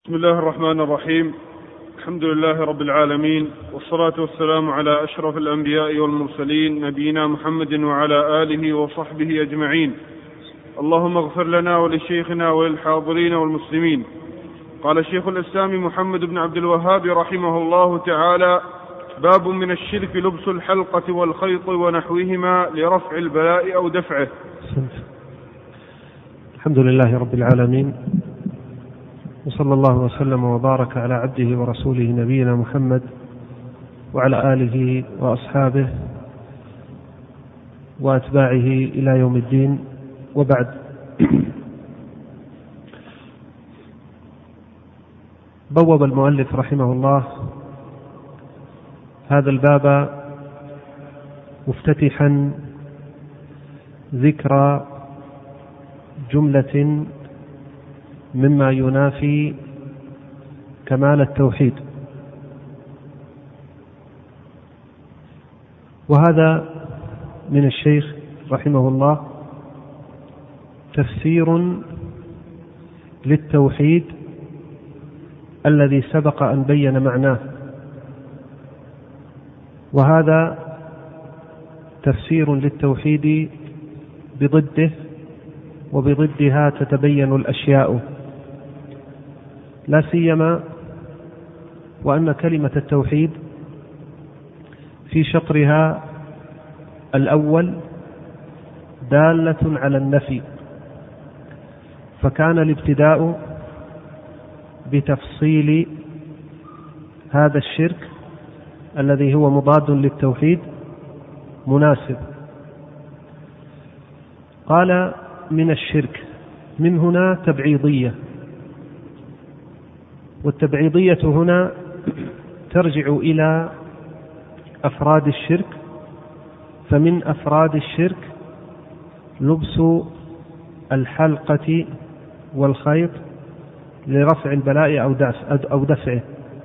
بسم الله الرحمن الرحيم. الحمد لله رب العالمين، والصلاة والسلام على أشرف الأنبياء والمرسلين، نبينا محمد وعلى آله وصحبه أجمعين. اللهم اغفر لنا ولشيخنا وللحاضرين والمسلمين. قال شيخ الإسلام محمد بن عبد الوهاب رحمه الله تعالى: باب من الشرك لبس الحلقة والخيط ونحوهما لرفع البلاء أو دفعه. الحمد لله رب العالمين، وصلى الله وسلم وبارك على عبده ورسوله نبينا محمد وعلى آله وأصحابه وأتباعه إلى يوم الدين، وبعد. بوب المؤلف رحمه الله هذا الباب مفتتحا ذكر جملة مما ينافي كمال التوحيد، وهذا من الشيخ رحمه الله تفسير للتوحيد الذي سبق أن بين معناه، وهذا تفسير للتوحيد بضده، وبضدها تتبين الأشياء، لا سيما وأن كلمة التوحيد في شطرها الأول دالة على النفي، فكان الابتداء بتفصيل هذا الشرك الذي هو مضاد للتوحيد مناسب. قال: من الشرك، من هنا تبعيضية، والتبعيضية هنا ترجع إلى أفراد الشرك، فمن أفراد الشرك لبس الحلقة والخيط لرفع البلاء أو دفعه،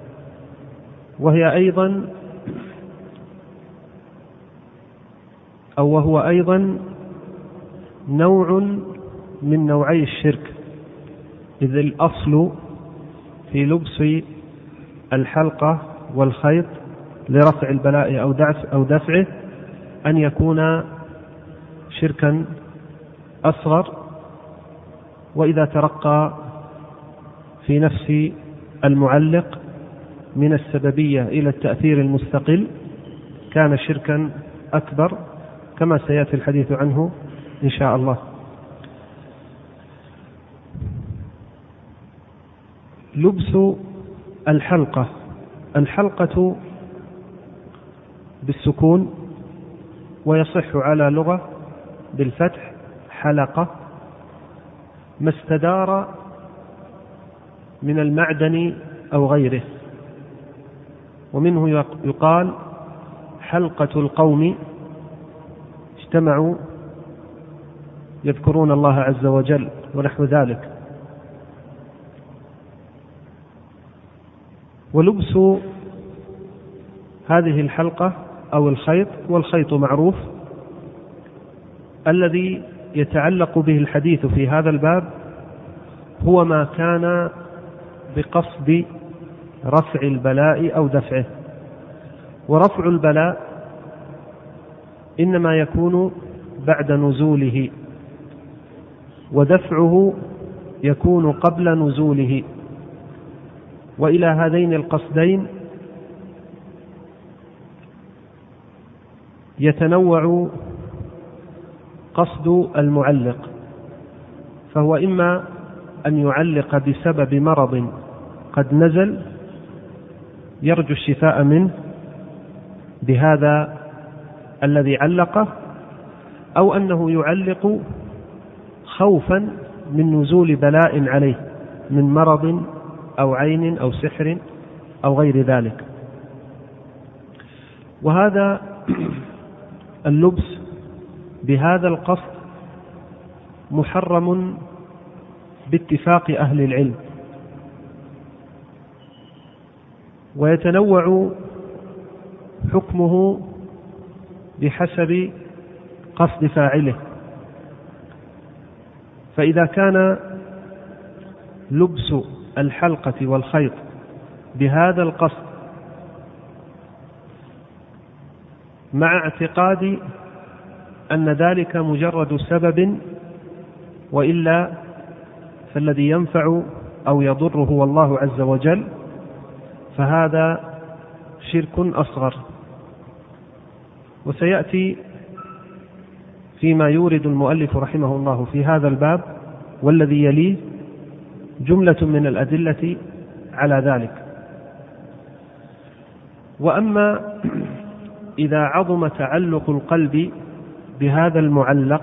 وهو أيضا نوع من نوعي الشرك، إذ الأصل في لبس الحلقة والخيط لرفع البلاء أو دفعه أن يكون شركا أصغر، وإذا ترقى في نفس المعلق من السببية إلى التأثير المستقل كان شركا أكبر، كما سيأتي الحديث عنه إن شاء الله. لبس الحلقة بالسكون، ويصح على لغة بالفتح حلقة، ما استدار من المعدن أو غيره، ومنه يقال حلقة القوم اجتمعوا يذكرون الله عز وجل ونحو ذلك. ولبس هذه الحلقة أو الخيط، والخيط معروف، الذي يتعلق به الحديث في هذا الباب هو ما كان بقصد رفع البلاء أو دفعه، ورفع البلاء إنما يكون بعد نزوله، ودفعه يكون قبل نزوله، وإلى هذين القصدين يتنوع قصد المعلق، فهو إما أن يعلق بسبب مرض قد نزل يرجو الشفاء منه بهذا الذي علقه، أو أنه يعلق خوفا من نزول بلاء عليه من مرض أو عين أو سحر أو غير ذلك. وهذا اللبس بهذا القصد محرم باتفاق أهل العلم، ويتنوع حكمه بحسب قصد فاعله. فإذا كان لبس الحلقة والخيط بهذا القصد مع اعتقاد أن ذلك مجرد سبب، وإلا فالذي ينفع أو يضر هو الله عز وجل، فهذا شرك أصغر. وسيأتي فيما يورد المؤلف رحمه الله في هذا الباب والذي يليه جملة من الأدلة على ذلك. وأما إذا عظم تعلق القلب بهذا المعلق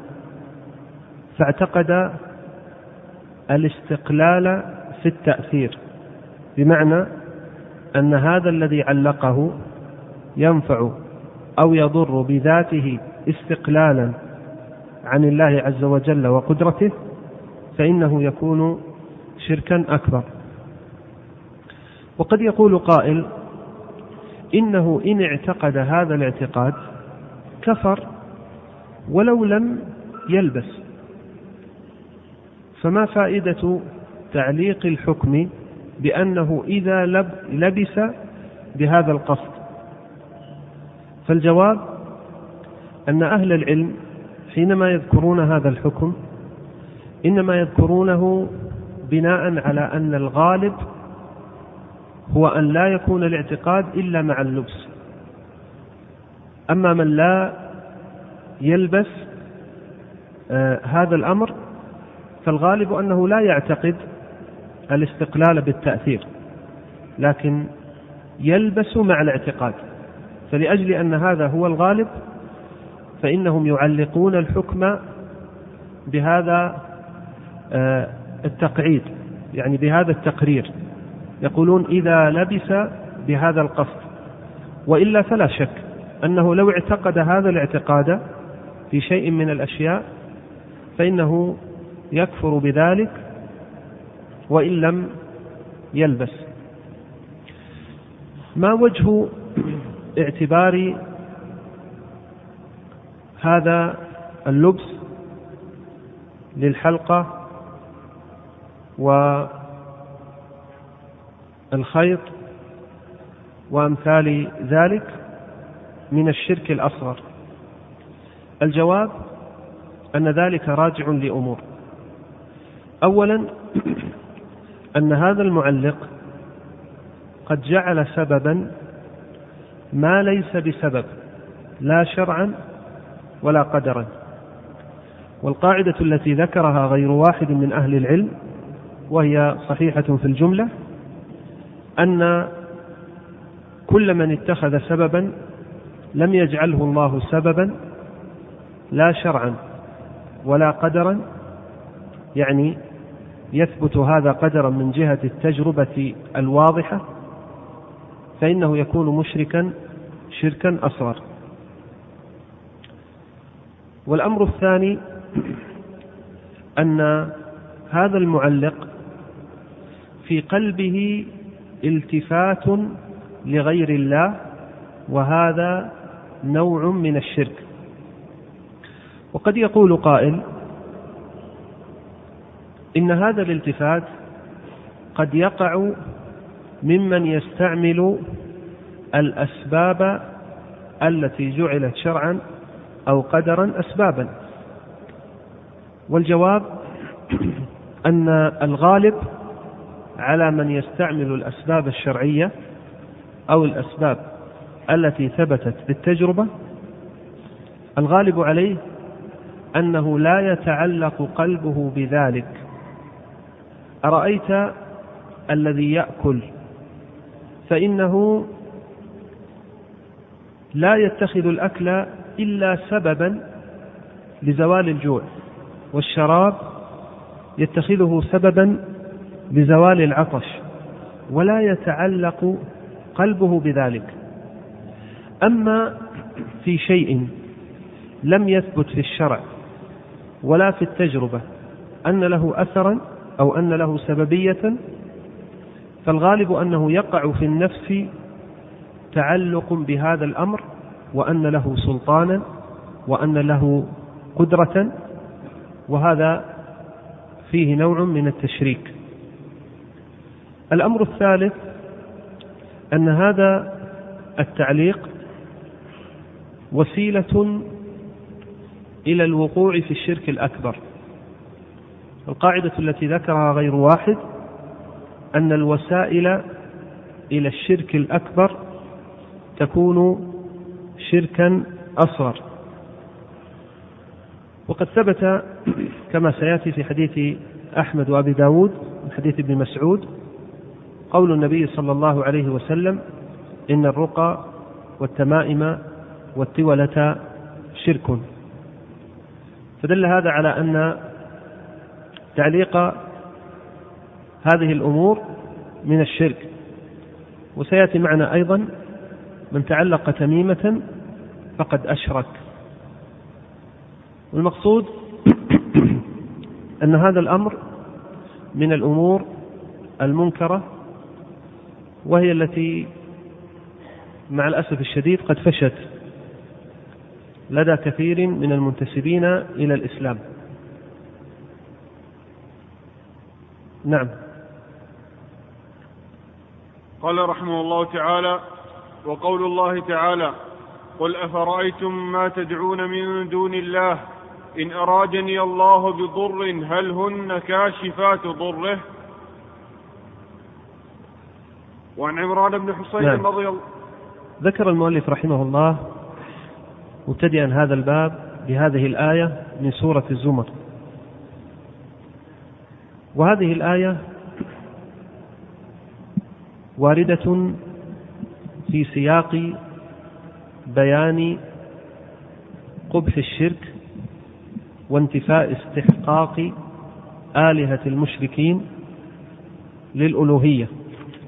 فاعتقد الاستقلال في التأثير، بمعنى أن هذا الذي علقه ينفع أو يضر بذاته استقلالا عن الله عز وجل وقدرته، فإنه يكون شركا أكبر. وقد يقول قائل إنه إن اعتقد هذا الاعتقاد كفر ولو لم يلبس، فما فائدة تعليق الحكم بأنه إذا لبس بهذا القصد؟ فالجواب أن أهل العلم حينما يذكرون هذا الحكم إنما يذكرونه بناء على أن الغالب هو أن لا يكون الاعتقاد إلا مع اللبس. أما من لا يلبس هذا الأمر فالغالب أنه لا يعتقد الاستقلال بالتأثير، لكن يلبس مع الاعتقاد. فلأجل أن هذا هو الغالب فإنهم يعلقون الحكم بهذا التقعيد، يعني بهذا التقرير، يقولون إذا لبس بهذا القصد، وإلا فلا شك أنه لو اعتقد هذا الاعتقاد في شيء من الأشياء فإنه يكفر بذلك وإن لم يلبس. ما وجه اعتبار هذا اللبس للحلقة والخيط وأمثال ذلك من الشرك الأصغر؟ الجواب أن ذلك راجع لأمور. أولا أن هذا المعلق قد جعل سببا ما ليس بسبب، لا شرعا ولا قدرا. والقاعدة التي ذكرها غير واحد من أهل العلم وهي صحيحة في الجملة أن كل من اتخذ سببا لم يجعله الله سببا لا شرعا ولا قدرا، يعني يثبت هذا قدرا من جهة التجربة الواضحة، فإنه يكون مشركا شركا أصغر. والأمر الثاني أن هذا المعلق في قلبه التفات لغير الله، وهذا نوع من الشرك. وقد يقول قائل إن هذا الالتفات قد يقع ممن يستعمل الأسباب التي جعلت شرعا أو قدرا أسبابا. والجواب أن الغالب على من يستعمل الأسباب الشرعية أو الأسباب التي ثبتت بالتجربة، الغالب عليه أنه لا يتعلق قلبه بذلك. أرأيت الذي يأكل فإنه لا يتخذ الأكل إلا سببا لزوال الجوع، والشراب يتخذه سببا لزوال العطش، ولا يتعلق قلبه بذلك. أما في شيء لم يثبت في الشرع ولا في التجربة أن له أثرا أو أن له سببية، فالغالب أنه يقع في النفس تعلق بهذا الأمر، وأن له سلطانا وأن له قدرة، وهذا فيه نوع من التشريك. الأمر الثالث أن هذا التعليق وسيلة إلى الوقوع في الشرك الأكبر. القاعدة التي ذكرها غير واحد أن الوسائل إلى الشرك الأكبر تكون شركا أصغر. وقد ثبت كما سيأتي في حديث أحمد وأبي داود من حديث ابن مسعود قول النبي صلى الله عليه وسلم: إن الرقى والتمائم والتولة شرك. فدل هذا على أن تعليق هذه الأمور من الشرك. وسيأتي معنا أيضا من تعلق تميمة فقد أشرك. والمقصود أن هذا الأمر من الأمور المنكرة، وهي التي مع الأسف الشديد قد فشت لدى كثير من المنتسبين إلى الإسلام. نعم. قال رحمه الله تعالى: وقول الله تعالى: قل أفرأيتم ما تدعون من دون الله إن أرادني الله بضر هل هن كاشفات ضره. وعن عمران بن حسين رضي الله. ذكر المؤلف رحمه الله مبتدئا هذا الباب بهذه الآية من سورة الزمر. وهذه الآية واردة في سياق بيان قبح الشرك وانتفاء استحقاق آلهة المشركين للألوهية.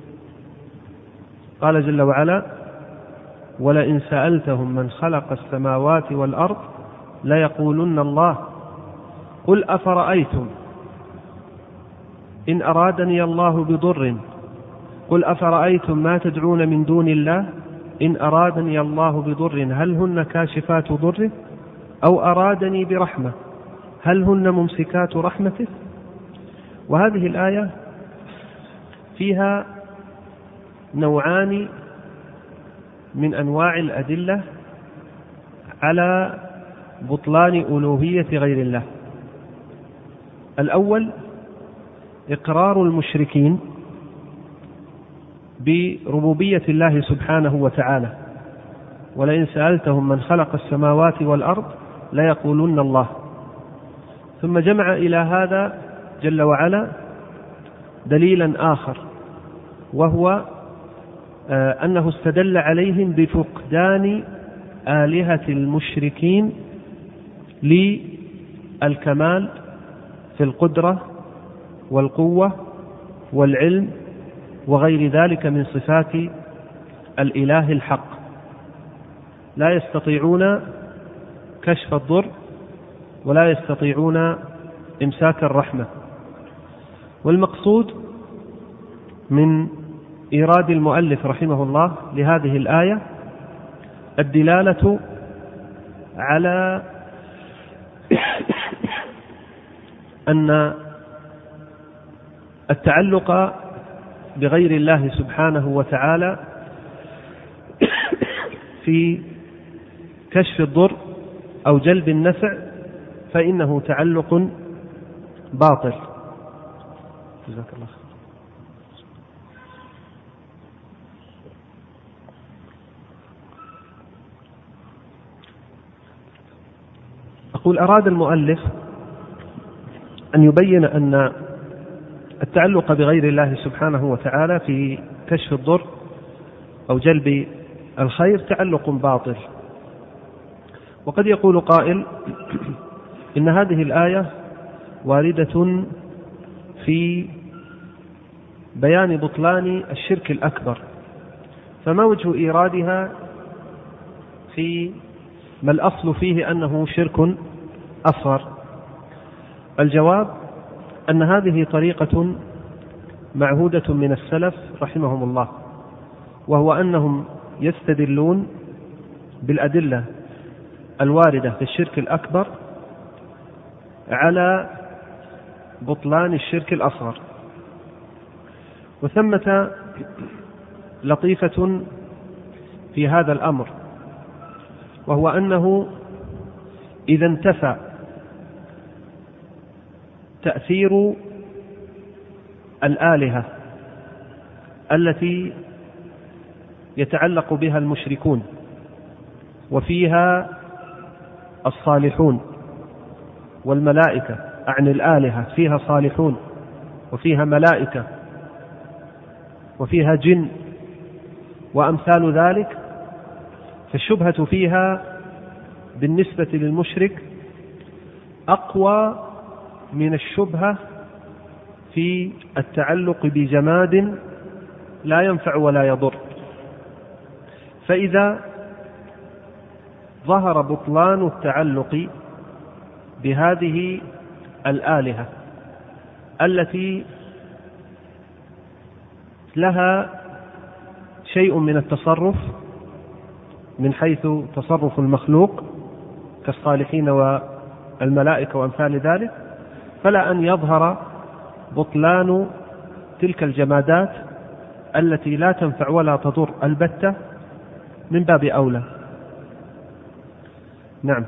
قال جل وعلا: ولئن سألتهم من خلق السماوات والأرض ليقولن الله قل أفرأيتم إن أرادني الله بضر قل أفرأيتم ما تدعون من دون الله إن أرادني الله بضر هل هن كاشفات ضره أو أرادني برحمة هل هن ممسكات رحمته. وهذه الآية فيها نوعان من أنواع الأدلة على بطلان ألوهية غير الله. الأول إقرار المشركين بربوبية الله سبحانه وتعالى: ولئن سألتهم من خلق السماوات والأرض ليقولن الله. ثم جمع إلى هذا جل وعلا دليلا آخر، وهو أنه استدل عليهم بفقدان آلهة المشركين للكمال في القدرة والقوة والعلم وغير ذلك من صفات الإله الحق. لا يستطيعون كشف الضر ولا يستطيعون إمساك الرحمة. والمقصود من إيراد المؤلف رحمه الله لهذه الآية الدلالة على أن التعلق بغير الله سبحانه وتعالى في كشف الضر أو جلب النفع فإنه تعلق باطل. جزاك الله خير. أقول أراد المؤلف أن يبين أن التعلق بغير الله سبحانه وتعالى في كشف الضر أو جلب الخير تعلق باطل. وقد يقول قائل إن هذه الآية واردة في بيان بطلان الشرك الأكبر، فما وجه إيرادها في ما الأصل فيه أنه شرك أصغر؟ الجواب أن هذه طريقة معهودة من السلف رحمهم الله، وهو أنهم يستدلون بالأدلة الواردة في الشرك الأكبر على بطلان الشرك الأصغر. وثمة لطيفة في هذا الأمر، وهو أنه إذا انتفى تأثير الآلهة التي يتعلق بها المشركون وفيها الصالحون والملائكة، عن الآلهة فيها صالحون وفيها ملائكة وفيها جن وأمثال ذلك، فالشبهة فيها بالنسبة للمشرك أقوى من الشبهة في التعلق بجماد لا ينفع ولا يضر. فإذا ظهر بطلان التعلق بهذه الآلهة التي لها شيء من التصرف من حيث تصرف المخلوق كالصالحين والملائكة وأمثال ذلك، فلا أن يظهر بطلان تلك الجمادات التي لا تنفع ولا تضر البتة من باب أولى. نعم.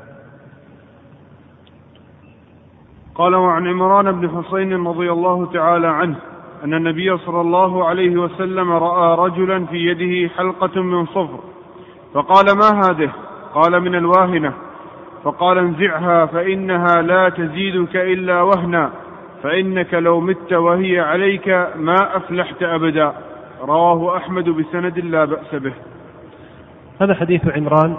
قال: وعن عمران بن حسين رضي الله تعالى عنه أن النبي صلى الله عليه وسلم رأى رجلا في يده حلقة من صفر، فقال: ما هذه؟ قال: من الواهنة. فقال: انزعها فإنها لا تزيدك إلا وهنا، فإنك لو مت وهي عليك ما أفلحت أبدا. رواه أحمد بسند لا بأس به. هذا حديث عمران،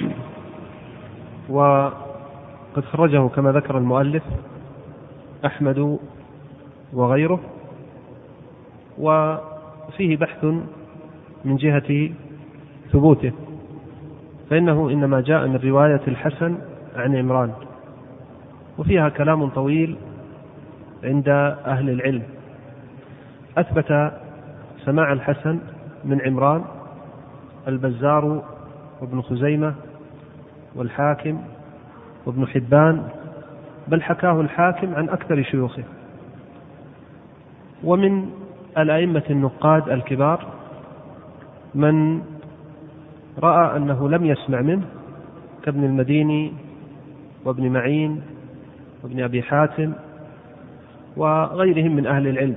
وقد خرجه كما ذكر المؤلف أحمد وغيره، وفيه بحث من جهة ثبوته، فإنه إنما جاء من رواية الحسن عن عمران، وفيها كلام طويل عند أهل العلم. أثبت سماع الحسن من عمران البزار وابن خزيمة والحاكم وابن حبان، بل حكاه الحاكم عن أكثر شيوخه. ومن الأئمة النقاد الكبار من رأى أنه لم يسمع منه كابن المديني وابن معين وابن أبي حاتم وغيرهم من أهل العلم.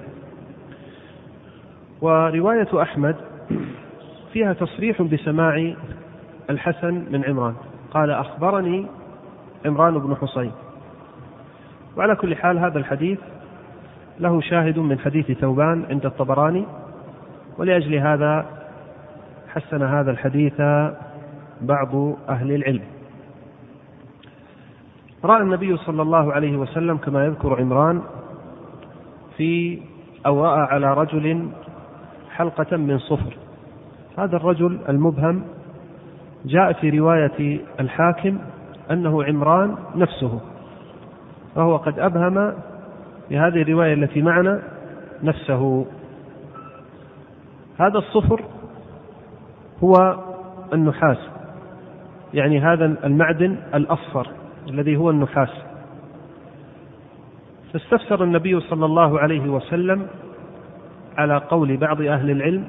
ورواية أحمد فيها تصريح بسماع الحسن من عمران، قال: أخبرني عمران بن حسين. وعلى كل حال هذا الحديث له شاهد من حديث ثوبان عند الطبراني، ولأجل هذا حسن هذا الحديث بعض أهل العلم. رأى النبي صلى الله عليه وسلم كما يذكر عمران رأى على رجل حلقة من صفر. هذا الرجل المبهم جاء في رواية الحاكم أنه عمران نفسه، فهو قد أبهم بهذه الرواية التي معنا نفسه. هذا الصفر هو النحاس، يعني هذا المعدن الأصفر الذي هو النحاس. فاستفسر النبي صلى الله عليه وسلم على قول بعض أهل العلم،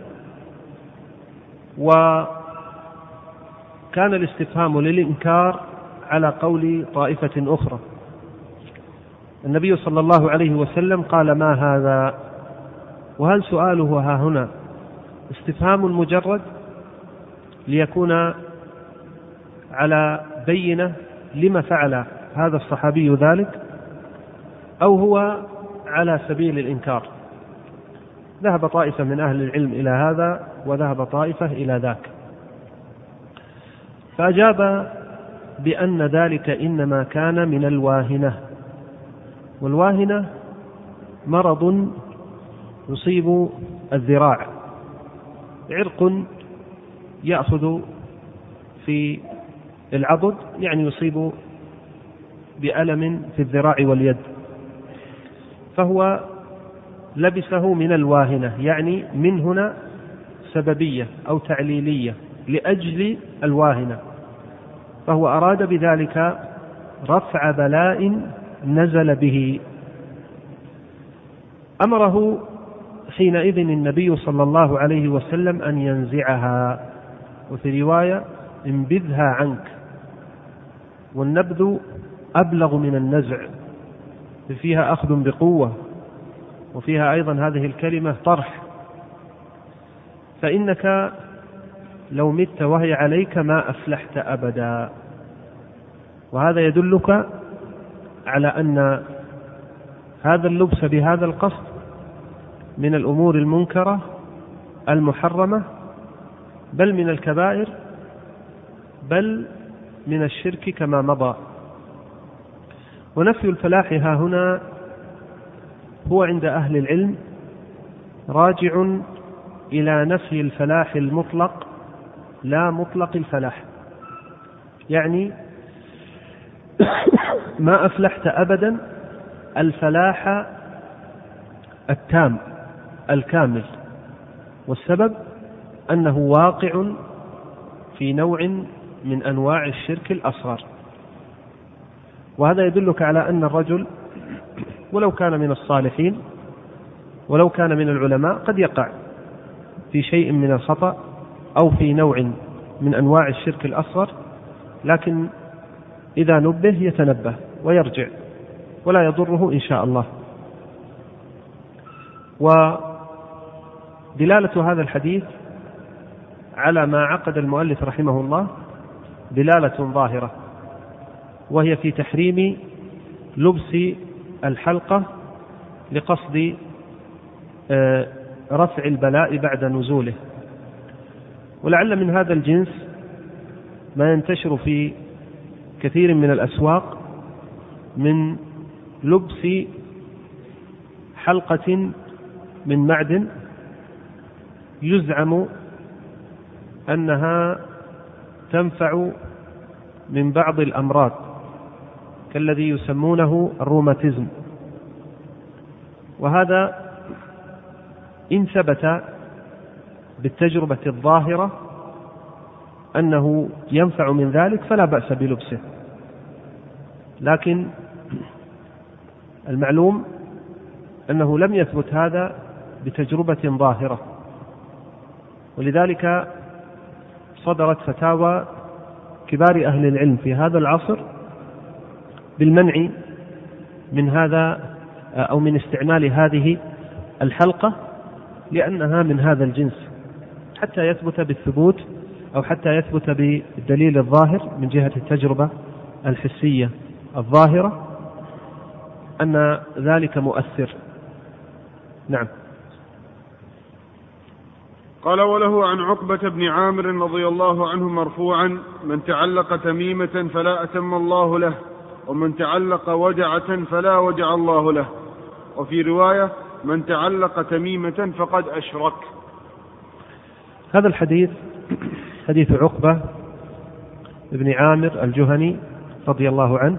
وكان الاستفهام للإنكار على قول طائفة أخرى. النبي صلى الله عليه وسلم قال: ما هذا؟ وهل سؤاله ها هنا استفهام مجرد ليكون على بينة لما فعل هذا الصحابي ذلك، أو هو على سبيل الإنكار؟ ذهب طائفة من أهل العلم إلى هذا وذهب طائفة إلى ذاك، فأجاب بأن ذلك إنما كان من الواهنة. والواهنة مرض يصيب الذراع، عرق يأخذ في العضد، يعني يصيب بألم في الذراع واليد، فهو لبسه من الواهنة، يعني من هنا سببية أو تعليلية لأجل الواهنة، فهو أراد بذلك رفع بلاء نزل به. أمره حينئذ النبي صلى الله عليه وسلم أن ينزعها، وفي رواية انبذها عنك، والنبذ أبلغ من النزع، فيها أخذ بقوة، وفيها أيضا هذه الكلمة طرح، فإنك لو مت وهي عليك ما أفلحت أبدا. وهذا يدلك على أن هذا اللبس بهذا القصد من الأمور المنكرة المحرمة، بل من الكبائر، بل من الشرك كما مضى. ونفي الفلاح ها هنا هو عند أهل العلم راجع إلى نفي الفلاح المطلق لا مطلق الفلاح، يعني ما أفلحت أبدا الفلاح التام الكامل، والسبب أنه واقع في نوع من أنواع الشرك الأصغر. وهذا يدلك على أن الرجل ولو كان من الصالحين ولو كان من العلماء قد يقع في شيء من الخطأ أو في نوع من أنواع الشرك الأصغر، لكن إذا نبه يتنبه ويرجع ولا يضره إن شاء الله. ودلالة هذا الحديث على ما عقد المؤلف رحمه الله دلالة ظاهرة، وهي في تحريم لبس الحلقة لقصد رفع البلاء بعد نزوله. ولعل من هذا الجنس ما ينتشر في كثير من الأسواق من لبس حلقة من معدن يزعم أنها تنفع من بعض الأمراض كالذي يسمونه الروماتيزم. وهذا إن ثبت بالتجربة الظاهرة أنه ينفع من ذلك فلا بأس بلبسه، لكن المعلوم أنه لم يثبت هذا بتجربة ظاهرة، ولذلك صدرت فتاوى كبار أهل العلم في هذا العصر بالمنع من هذا أو من استعمال هذه الحلقة، لأنها من هذا الجنس، حتى يثبت بالثبوت أو حتى يثبت بالدليل الظاهر من جهة التجربة الحسية الظاهرة أن ذلك مؤثر. نعم. قال: وله عن عقبة بن عامر رضي الله عنه مرفوعا: من تعلق تميمة فلا أتم الله له، ومن تعلق وجعة فلا وجع الله له. وفي رواية: من تعلق تميمة فقد أشرك. هذا الحديث حديث عقبة بن عامر الجهني رضي الله عنه،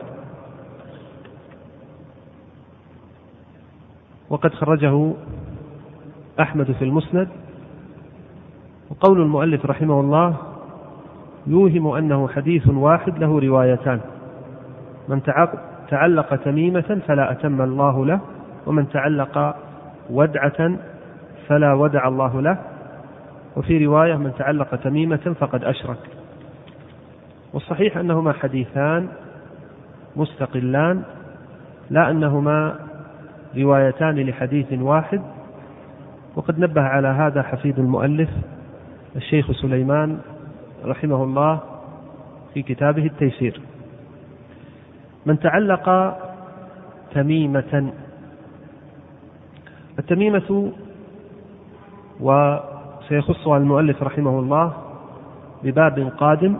وقد خرجه أحمد في المسند. وقول المؤلف رحمه الله يوهم أنه حديث واحد له روايتان: من تعلق تميمة فلا أتم الله له، ومن تعلق ودعة فلا ودع الله له. وفي رواية: من تعلق تميمة فقد أشرك. والصحيح أنهما حديثان مستقلان، لا أنهما روايتان لحديث واحد. وقد نبه على هذا حفيد المؤلف الشيخ سليمان رحمه الله في كتابه التيسير. من تعلق تميمة، التميمة وسيخصها المؤلف رحمه الله بباب قادم،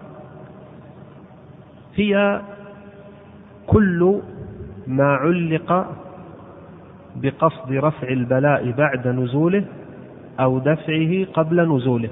هي كل ما علق بقصد رفع البلاء بعد نزوله أو دفعه قبل نزوله.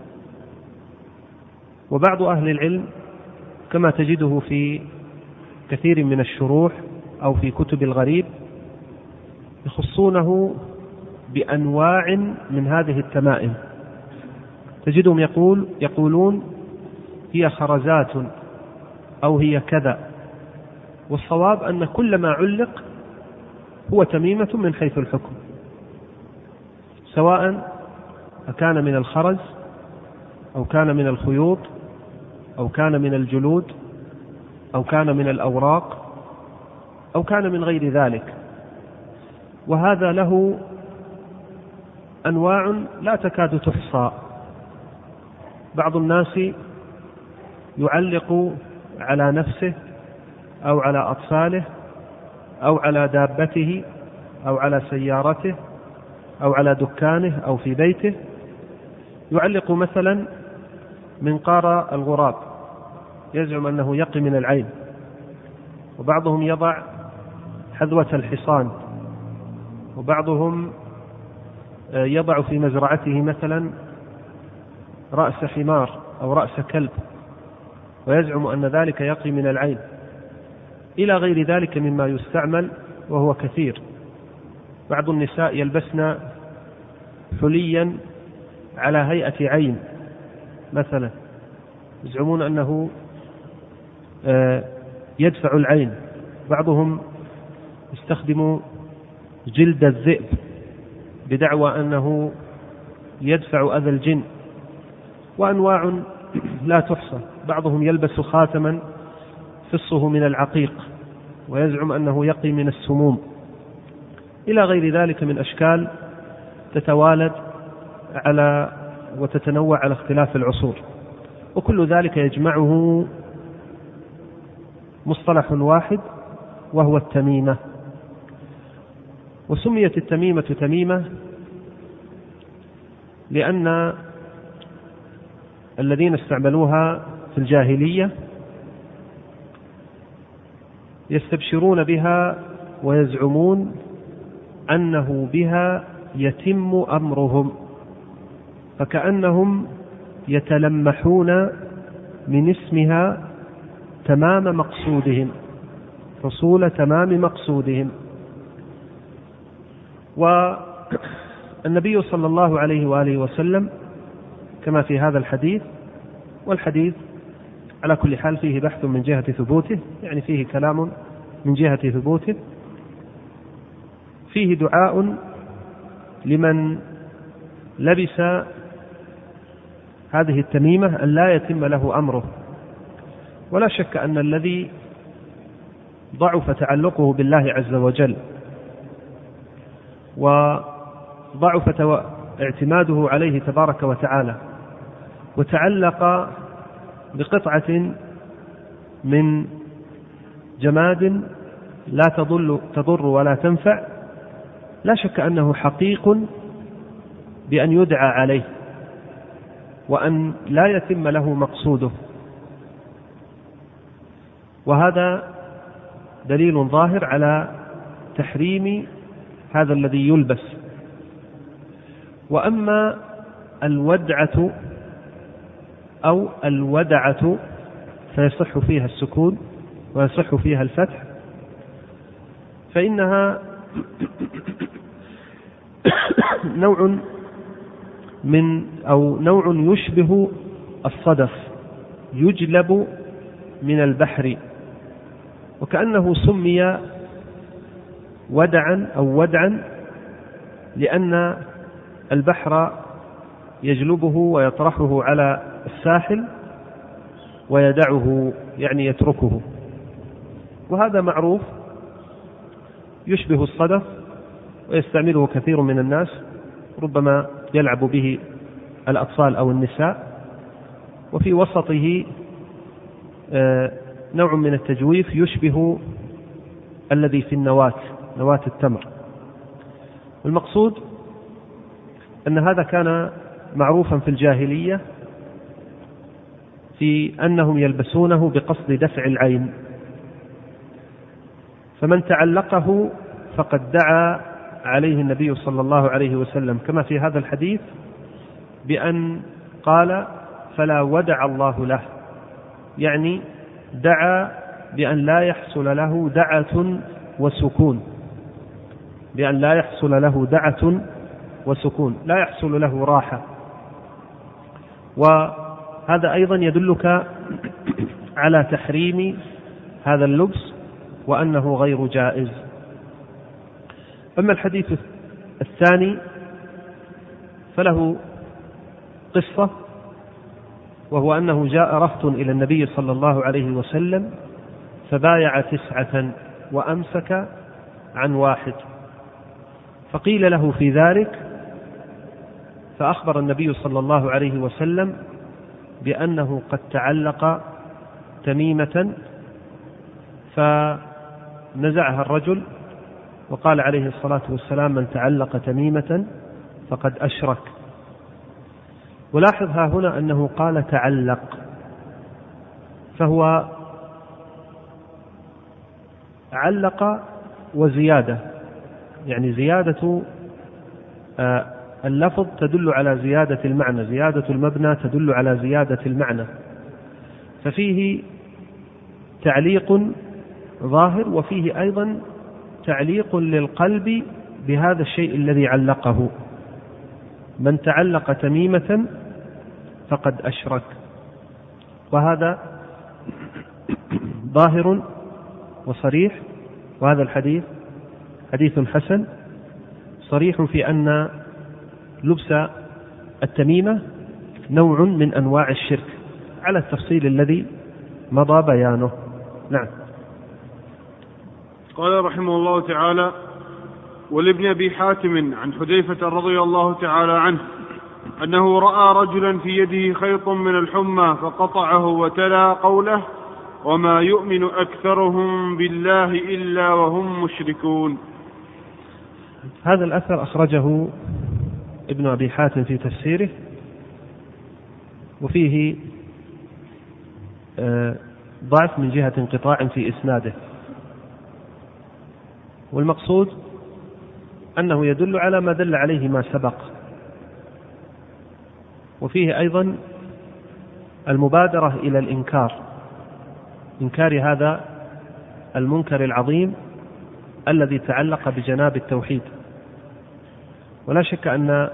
وبعض أهل العلم كما تجده في كثير من الشروح أو في كتب الغريب يخصونه بأنواع من هذه التمائم، تجدهم يقولون هي خرزات أو هي كذا. والصواب أن كل ما علق هو تميمة من حيث الحكم، سواء أكان من الخرز أو كان من الخيوط أو كان من الجلود أو كان من الأوراق أو كان من غير ذلك. وهذا له أنواع لا تكاد تحصى. بعض الناس يعلق على نفسه أو على أطفاله أو على دابته أو على سيارته أو على دكانه أو في بيته، يعلق مثلا منقار الغراب يزعم أنه يقي من العين، وبعضهم يضع حذوة الحصان، وبعضهم يضع في مزرعته مثلا رأس حمار أو رأس كلب ويزعم أن ذلك يقي من العين، إلى غير ذلك مما يستعمل وهو كثير. بعض النساء يلبسن حليا على هيئة عين مثلا، يزعمون أنه يدفع العين. بعضهم يستخدم جلد الذئب بدعوى أنه يدفع أذى الجن، وأنواع لا تحصى. بعضهم يلبس خاتما فصه من العقيق ويزعم أنه يقي من السموم، إلى غير ذلك من أشكال تتوالد على وتتنوع على اختلاف العصور. وكل ذلك يجمعه مصطلح واحد وهو التميمة. وسميت التميمة تميمة لأن الذين استعملوها في الجاهلية يستبشرون بها ويزعمون أنه بها يتم أمرهم، فكأنهم يتلمحون من اسمها تمام مقصودهم، حصول تمام مقصودهم. والنبي صلى الله عليه وآله وسلم كما في هذا الحديث، والحديث على كل حال فيه بحث من جهة ثبوته، يعني فيه كلام من جهة ثبوته، فيه دعاء لمن لبس هذه التميمة أن لا يتم له أمره. ولا شك أن الذي ضعف تعلقه بالله عز وجل وضعف اعتماده عليه تبارك وتعالى وتعلق بقطعة من جماد لا تضر ولا تنفع، لا شك أنه حقيق بأن يدعى عليه وأن لا يتم له مقصوده. وهذا دليل ظاهر على تحريم هذا الذي يلبس. وأما الودعة أو الودعة فيصح فيها السكون ويصح فيها الفتح، فإنها نوع يشبه الصدف يجلب من البحر، وكأنه سمي ودعا أو ودعا لأن البحر يجلبه ويطرحه على الساحل ويدعه، يعني يتركه. وهذا معروف يشبه الصدف ويستعمله كثير من الناس، ربما يلعب به الأطفال أو النساء، وفي وسطه نوع من التجويف يشبه الذي في نواة التمر. والمقصود أن هذا كان معروفا في الجاهلية في أنهم يلبسونه بقصد دفع العين، فمن تعلقه فقد دعا عليه النبي صلى الله عليه وسلم كما في هذا الحديث بأن قال فلا ودع الله له، يعني دعا بأن لا يحصل له دعة وسكون، بأن لا يحصل له دعة وسكون، لا يحصل له راحة. وهذا أيضا يدلك على تحريم هذا اللبس وأنه غير جائز. أما الحديث الثاني فله قصة، وهو أنه جاء رهط إلى النبي صلى الله عليه وسلم فبايع 9 وأمسك عن 1، فقيل له في ذلك، فأخبر النبي صلى الله عليه وسلم بأنه قد تعلق تميمة، فنزعها الرجل وقال عليه الصلاة والسلام: من تعلق تميمة فقد أشرك. ولاحظ ها هنا أنه قال تعلق، فهو علق وزيادة، يعني زيادة اللفظ تدل على زيادة المعنى، زيادة المبنى تدل على زيادة المعنى، ففيه تعليق ظاهر وفيه أيضا تعليق للقلب بهذا الشيء الذي علقه. من تعلق تميمة فقد أشرك، وهذا ظاهر وصريح، وهذا الحديث حديث حسن صريح في أن لبس التميمة نوع من أنواع الشرك على التفصيل الذي مضى بيانه. نعم. قال رحمه الله تعالى: ولابن أبي حاتم عن حذيفة رضي الله تعالى عنه أنه رأى رجلا في يده خيط من الحمى فقطعه وتلا قوله: وما يؤمن أكثرهم بالله إلا وهم مشركون. هذا الأثر أخرجه ابن أبي حاتم في تفسيره، وفيه ضعف من جهة انقطاع في إسناده، والمقصود أنه يدل على ما دل عليه ما سبق، وفيه أيضا المبادرة إلى إنكار هذا المنكر العظيم الذي تعلق بجناب التوحيد. ولا شك أن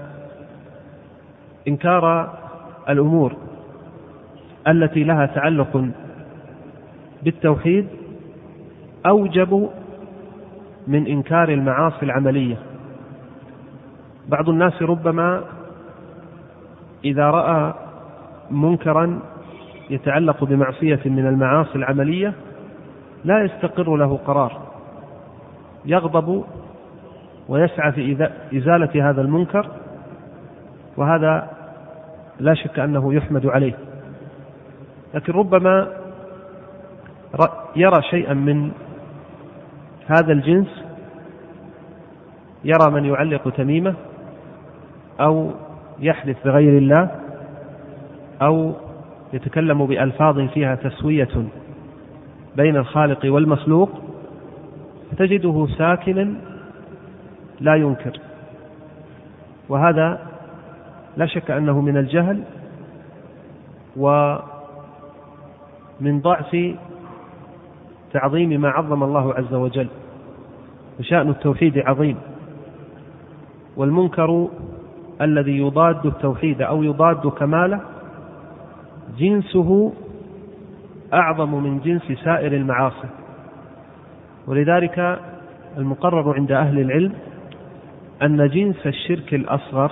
إنكار الأمور التي لها تعلق بالتوحيد أوجب من إنكار المعاصي العملية. بعض الناس ربما إذا رأى منكرا يتعلق بمعصية من المعاصي العملية لا يستقر له قرار، يغضب ويسعى في إزالة هذا المنكر، وهذا لا شك أنه يحمد عليه. لكن ربما يرى شيئا من هذا الجنس، يرى من يعلق تميمة أو يحلف بغير الله أو يتكلم بألفاظ فيها تسوية بين الخالق والمخلوق، فتجده ساكنا لا ينكر، وهذا لا شك أنه من الجهل ومن ضعف تعظيم ما عظم الله عز وجل. وشأن التوحيد عظيم، والمنكر الذي يضاد التوحيد أو يضاد كماله جنسه أعظم من جنس سائر المعاصي. ولذلك المقرر عند أهل العلم أن جنس الشرك الأصغر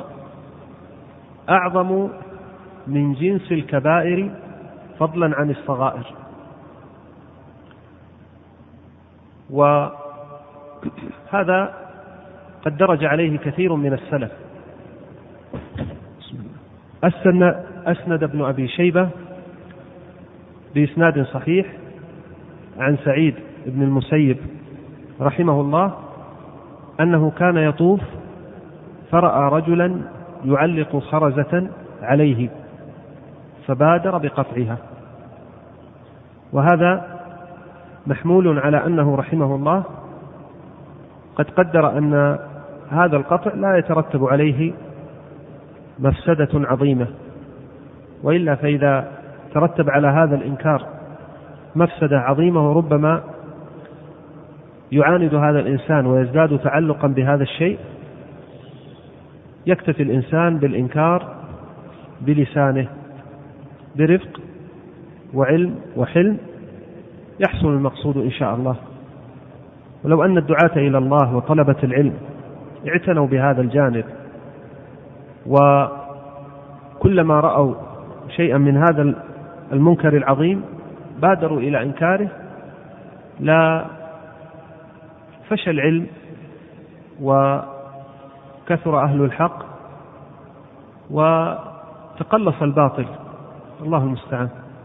أعظم من جنس الكبائر فضلا عن الصغائر. وهذا قد درج عليه كثير من السلف. أسند ابن أبي شيبة بإسناد صحيح عن سعيد بن المسيب رحمه الله أنه كان يطوف فرأى رجلا يعلق خرزة عليه فبادر بقطعها، وهذا محمول على أنه رحمه الله قد قدر أن هذا القطع لا يترتب عليه مفسدة عظيمة، وإلا فإذا ترتب على هذا الإنكار مفسدة عظيمة وربما يعاند هذا الإنسان ويزداد تعلقا بهذا الشيء، يكتفي الإنسان بالإنكار بلسانه برفق وعلم وحلم، يحصل المقصود إن شاء الله. ولو أن الدعاة إلى الله وطلبة العلم اعتنوا بهذا الجانب وكلما رأوا شيئا من هذا المنكر العظيم بادروا إلى إنكاره، لا فشى العلم وكثر أهل الحق وتقلص الباطل، الله المستعان.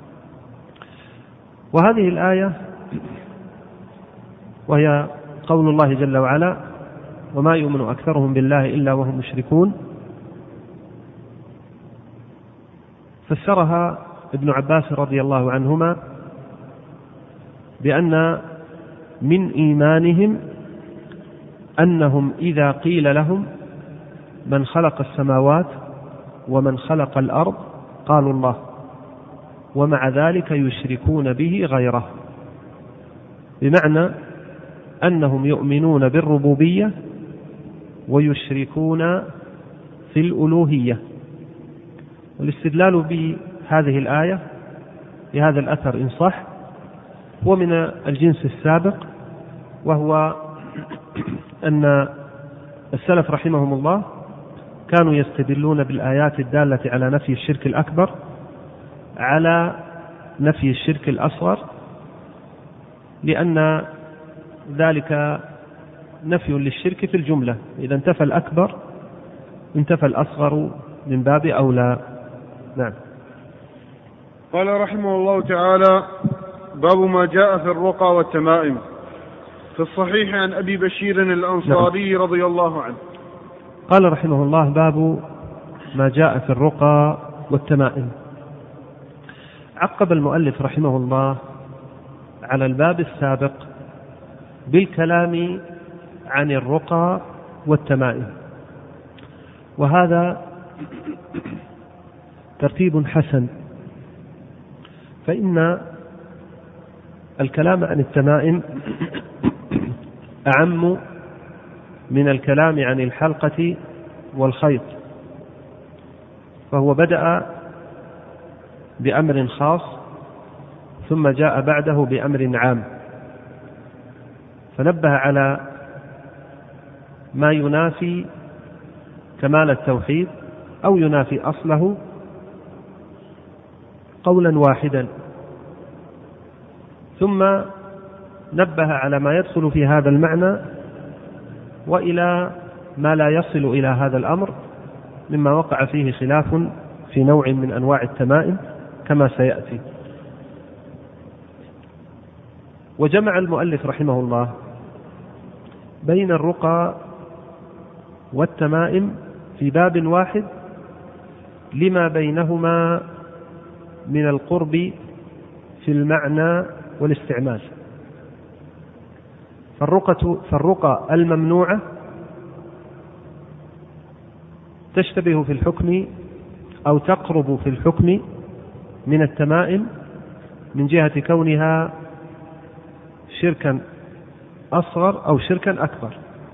وهذه الآية وهي قول الله جل وعلا: وما يؤمن أكثرهم بالله إلا وهم مشركون، فسرها ابن عباس رضي الله عنهما بأن من إيمانهم أنهم إذا قيل لهم من خلق السماوات ومن خلق الأرض قالوا الله، ومع ذلك يشركون به غيره، بمعنى أنهم يؤمنون بالربوبية ويشركون في الألوهية. والاستدلال بهذه الآية بهذا الأثر إن صح هو من الجنس السابق، وهو أن السلف رحمهم الله كانوا يستدلون بالآيات الدالة على نفي الشرك الأكبر على نفي الشرك الأصغر، لأن ذلك نفي للشرك في الجملة، إذا انتفى الأكبر انتفى الأصغر من باب أولى. نعم. قال رحمه الله تعالى: باب ما جاء في الرقى والتمائم. في الصحيح عن أبي بشير الأنصاري رضي الله عنه قال رحمه الله: باب ما جاء في الرقى والتمائم. عقب المؤلف رحمه الله على الباب السابق بالكلام عن الرقى والتمائم، وهذا ترتيب حسن، فإن الكلام عن التمائم أعم من الكلام عن الحلقة والخيط، فهو بدأ بأمر خاص ثم جاء بعده بأمر عام، فنبه على ما ينافي كمال التوحيد أو ينافي أصله قولا واحدا، ثم نبه على ما يدخل في هذا المعنى وإلى ما لا يصل إلى هذا الأمر مما وقع فيه خلاف في نوع من أنواع التمائم كما سيأتي. وجمع المؤلف رحمه الله بين الرقى والتمائم في باب واحد لما بينهما من القرب في المعنى والاستعمال. فالرقى الممنوعة تشتبه في الحكم أو تقرب في الحكم من التمائم من جهة كونها شركا أصغر أو شركا أكبر،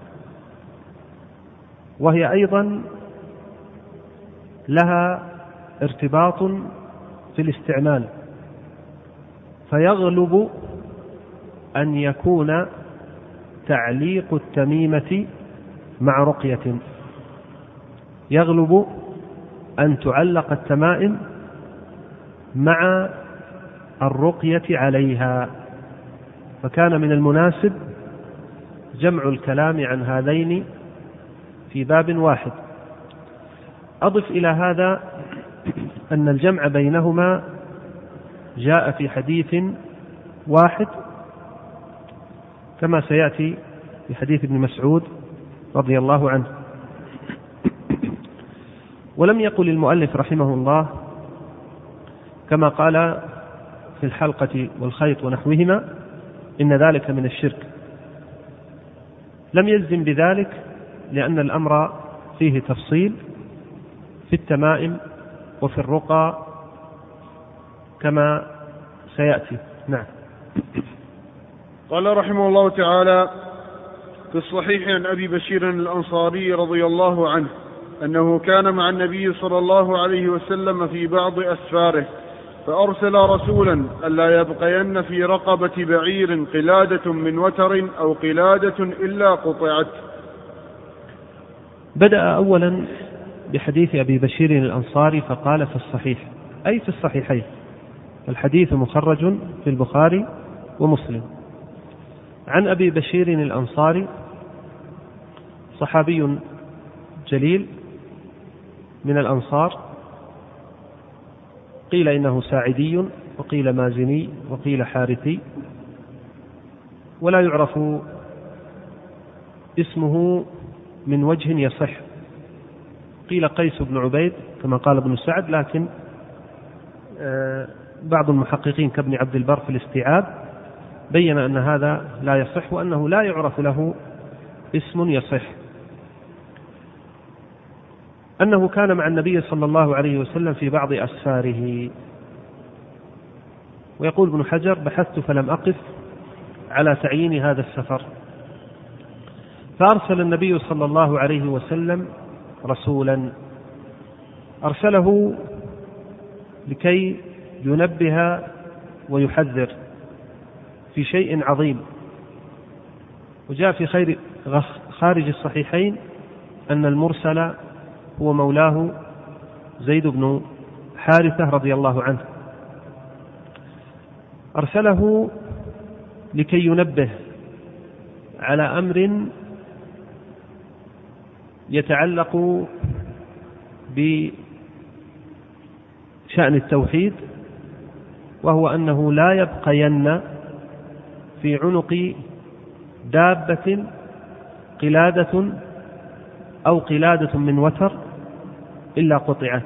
وهي أيضا لها ارتباط في الاستعمال، فيغلب أن يكون تعليق التميمة مع رقية، يغلب أن تعلق التمائم مع الرقية عليها، فكان من المناسب جمع الكلام عن هذين في باب واحد. أضف إلى هذا أن الجمع بينهما جاء في حديث واحد كما سيأتي في حديث ابن مسعود رضي الله عنه. ولم يقل المؤلف رحمه الله كما قال في الحلقة والخيط ونحوهما إن ذلك من الشرك، لم يلزم بذلك، لأن الأمر فيه تفصيل في التمائم وفي الرقى كما سيأتي. نعم. قال رحمه الله تعالى: في الصحيح عن أبي بشير الأنصاري رضي الله عنه أنه كان مع النبي صلى الله عليه وسلم في بعض أسفاره، فأرسل رسولا ألا يبقين في رقبة بعير قلادة من وتر أو قلادة إلا قطعت. بدأ أولا بحديث أبي بشير الأنصاري فقال في الصحيح، أي في الصحيحين. الحديث مخرج في البخاري ومسلم. عن أبي بشير الأنصاري صحابي جليل من الأنصار، قيل إنه ساعدي وقيل مازني وقيل حارثي، ولا يعرف اسمه من وجه يصح. قيل قيس بن عبيد كما قال ابن سعد، لكن بعض المحققين كابن عبد البر في الاستيعاب بين أن هذا لا يصح، وأنه لا يعرف له اسم يصح. أنه كان مع النبي صلى الله عليه وسلم في بعض أسفاره. ويقول ابن حجر: بحثت فلم أقف على تعيين هذا السفر. فأرسل النبي صلى الله عليه وسلم رسولا، أرسله لكي ينبه ويحذر في شيء عظيم. وجاء في خارج الصحيحين أن المرسل هو مولاه زيد بن حارثة رضي الله عنه. أرسله لكي ينبه على أمر يتعلق بشأن التوحيد، وهو أنه لا يبقين في عنق دابة قلادة أو قلادة من وتر إلا قطعت.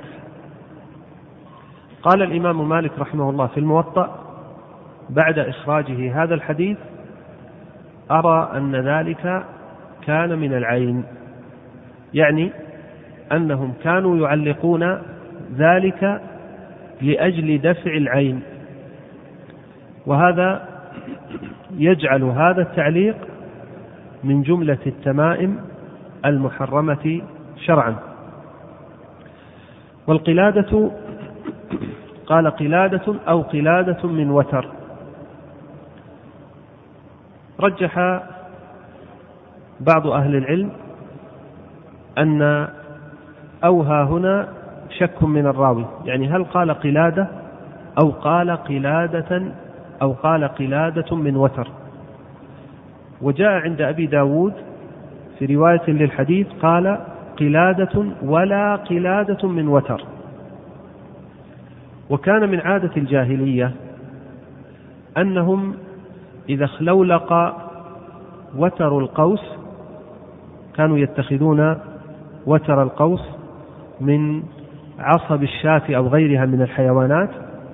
قال الإمام مالك رحمه الله في الموطأ بعد إخراجه هذا الحديث: أرى أن ذلك كان من العين، يعني أنهم كانوا يعلقون ذلك لأجل دفع العين، وهذا يجعل هذا التعليق من جملة التمائم المحرمة شرعا. والقلادة قال قلادة أو قلادة من وتر. رجح بعض أهل العلم أن أوها هنا شك من الراوي، يعني هل قال قلادة أو قال قلادة أو قال قلادة من وتر. وجاء عند أبي داود في رواية للحديث قال قلادة ولا قلادة من وتر. وكان من عادة الجاهلية أنهم إذا اخلولق وتر القوس كانوا يتخذون وتر القوس من عصب الشاة أو غيرها من الحيوانات،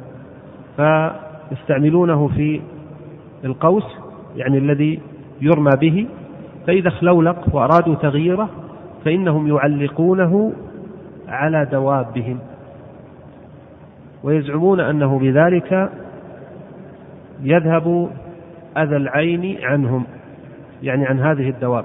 فيستعملونه في القوس يعني الذي يرمى به، فإذا اخلولق وأرادوا تغييره فإنهم يعلقونه على دوابهم، ويزعمون أنه بذلك يذهب أذى العين عنهم، يعني عن هذه الدواب.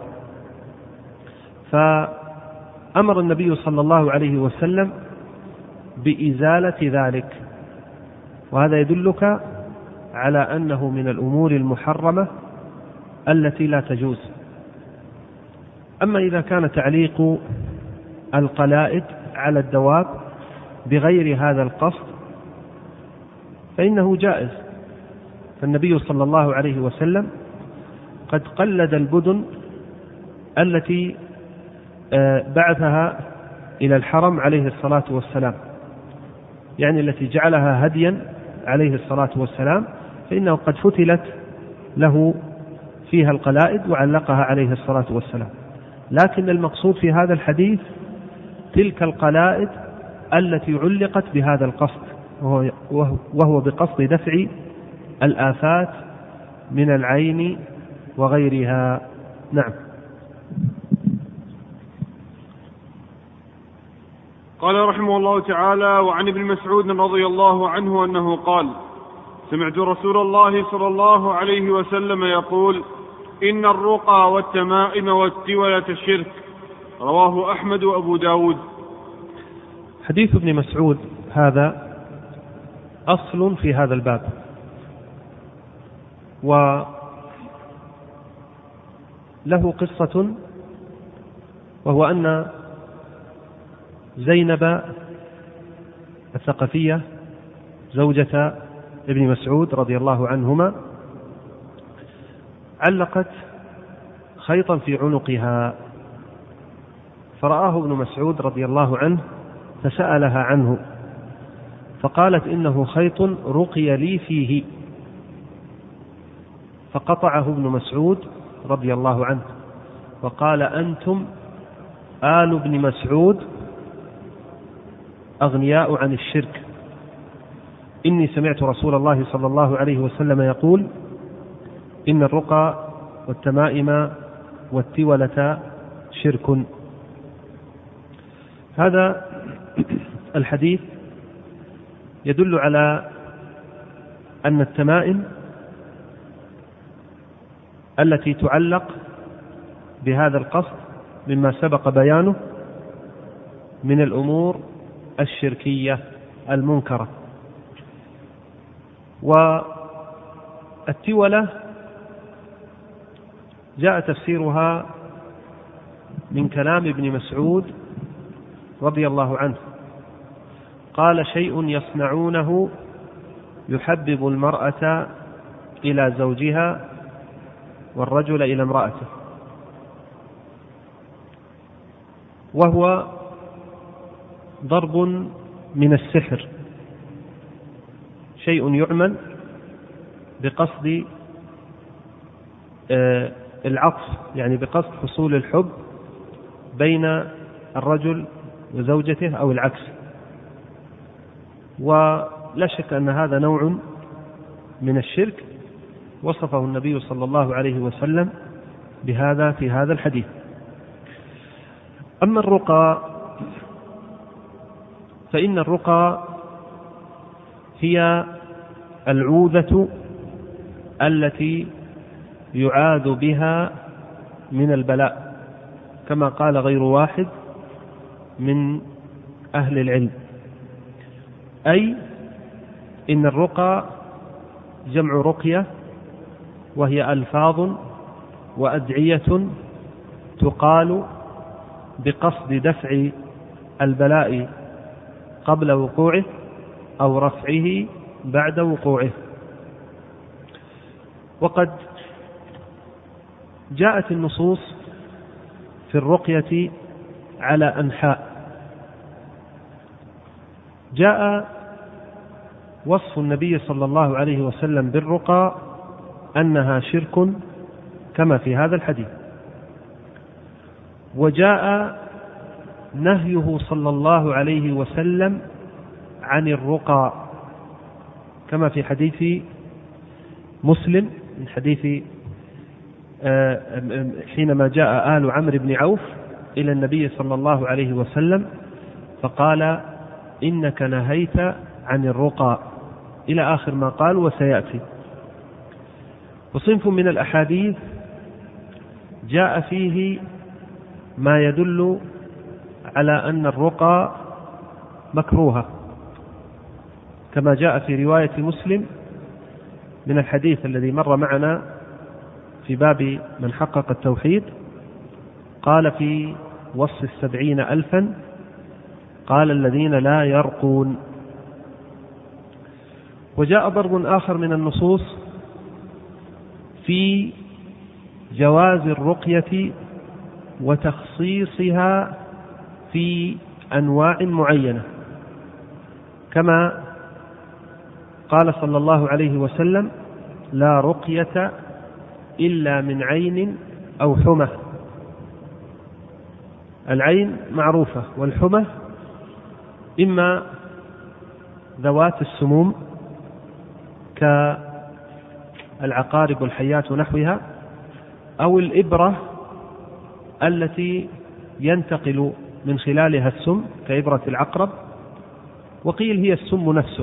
فأمر النبي صلى الله عليه وسلم بإزالة ذلك، وهذا يدلك على أنه من الأمور المحرمة التي لا تجوز. أما إذا كان تعليق القلائد على الدواب بغير هذا القصد فإنه جائز. فالنبي صلى الله عليه وسلم قد قلد البدن التي بعثها إلى الحرم عليه الصلاة والسلام، يعني التي جعلها هديا عليه الصلاة والسلام، فإنه قد فتلت له فيها القلائد وعلقها عليه الصلاة والسلام. لكن المقصود في هذا الحديث تلك القلائد التي علقت بهذا القصد، وهو بقصد دفع الآفات من العين وغيرها. نعم. قال رحمه الله تعالى: وعن ابن مسعود رضي الله عنه أنه قال: سمعت رسول الله صلى الله عليه وسلم يقول: إن الرقى والتمائم والتولة شرك. رواه أحمد وأبو داود. حديث ابن مسعود هذا أصل في هذا الباب، وله قصة، وهو أن زينب الثقفية زوجة ابن مسعود رضي الله عنهما علقت خيطا في عنقها، فرآه ابن مسعود رضي الله عنه فسألها عنه، فقالت إنه خيط رقي لي فيه، فقطعه ابن مسعود رضي الله عنه وقال: أنتم آل ابن مسعود أغنياء عن الشرك، إني سمعت رسول الله صلى الله عليه وسلم يقول: إن الرقى والتمائم والتولة شرك. هذا الحديث يدل على أن التمائم التي تعلق بهذا القصد مما سبق بيانه من الأمور الشركية المنكرة. والتولة جاء تفسيرها من كلام ابن مسعود رضي الله عنه، قال: شيء يصنعونه يحبب المرأة إلى زوجها والرجل إلى امرأته، وهو ضرب من السحر، شيء يعمل بقصد العطف، يعني بقصد حصول الحب بين الرجل وزوجته أو العكس. ولا شك أن هذا نوع من الشرك وصفه النبي صلى الله عليه وسلم بهذا في هذا الحديث. أما الرقى فإن الرقى هي العوذة التي يعاذ بها من البلاء، كما قال غير واحد من أهل العلم، أي إن الرقى جمع رقية، وهي ألفاظ وأدعية تقال بقصد دفع البلاء قبل وقوعه أو رفعه بعد وقوعه. وقد جاءت النصوص في الرقية على أنحاء. جاء وصف النبي صلى الله عليه وسلم بالرقى أنها شرك كما في هذا الحديث، وجاء نهيه صلى الله عليه وسلم عن الرقى كما في حديث مسلم من حديث حينما جاء آل عمرو بن عوف إلى النبي صلى الله عليه وسلم فقال: إنك نهيت عن الرقى، إلى آخر ما قال وسيأتي. وصنف من الأحاديث جاء فيه ما يدل على أن الرقى مكروهة، كما جاء في رواية مسلم من الحديث الذي مر معنا في باب من حقق التوحيد، قال في وصف 70,000 قال: الذين لا يرقون. وجاء ضرب آخر من النصوص في جواز الرقية وتخصيصها في أنواع معينة، كما قال صلى الله عليه وسلم: لا رقية إلا من عين أو حمى. العين معروفة، والحمى إما ذوات السموم كالعقارب والحيات ونحوها، أو الإبرة التي ينتقل من خلالها السم كإبرة العقرب، وقيل هي السم نفسه.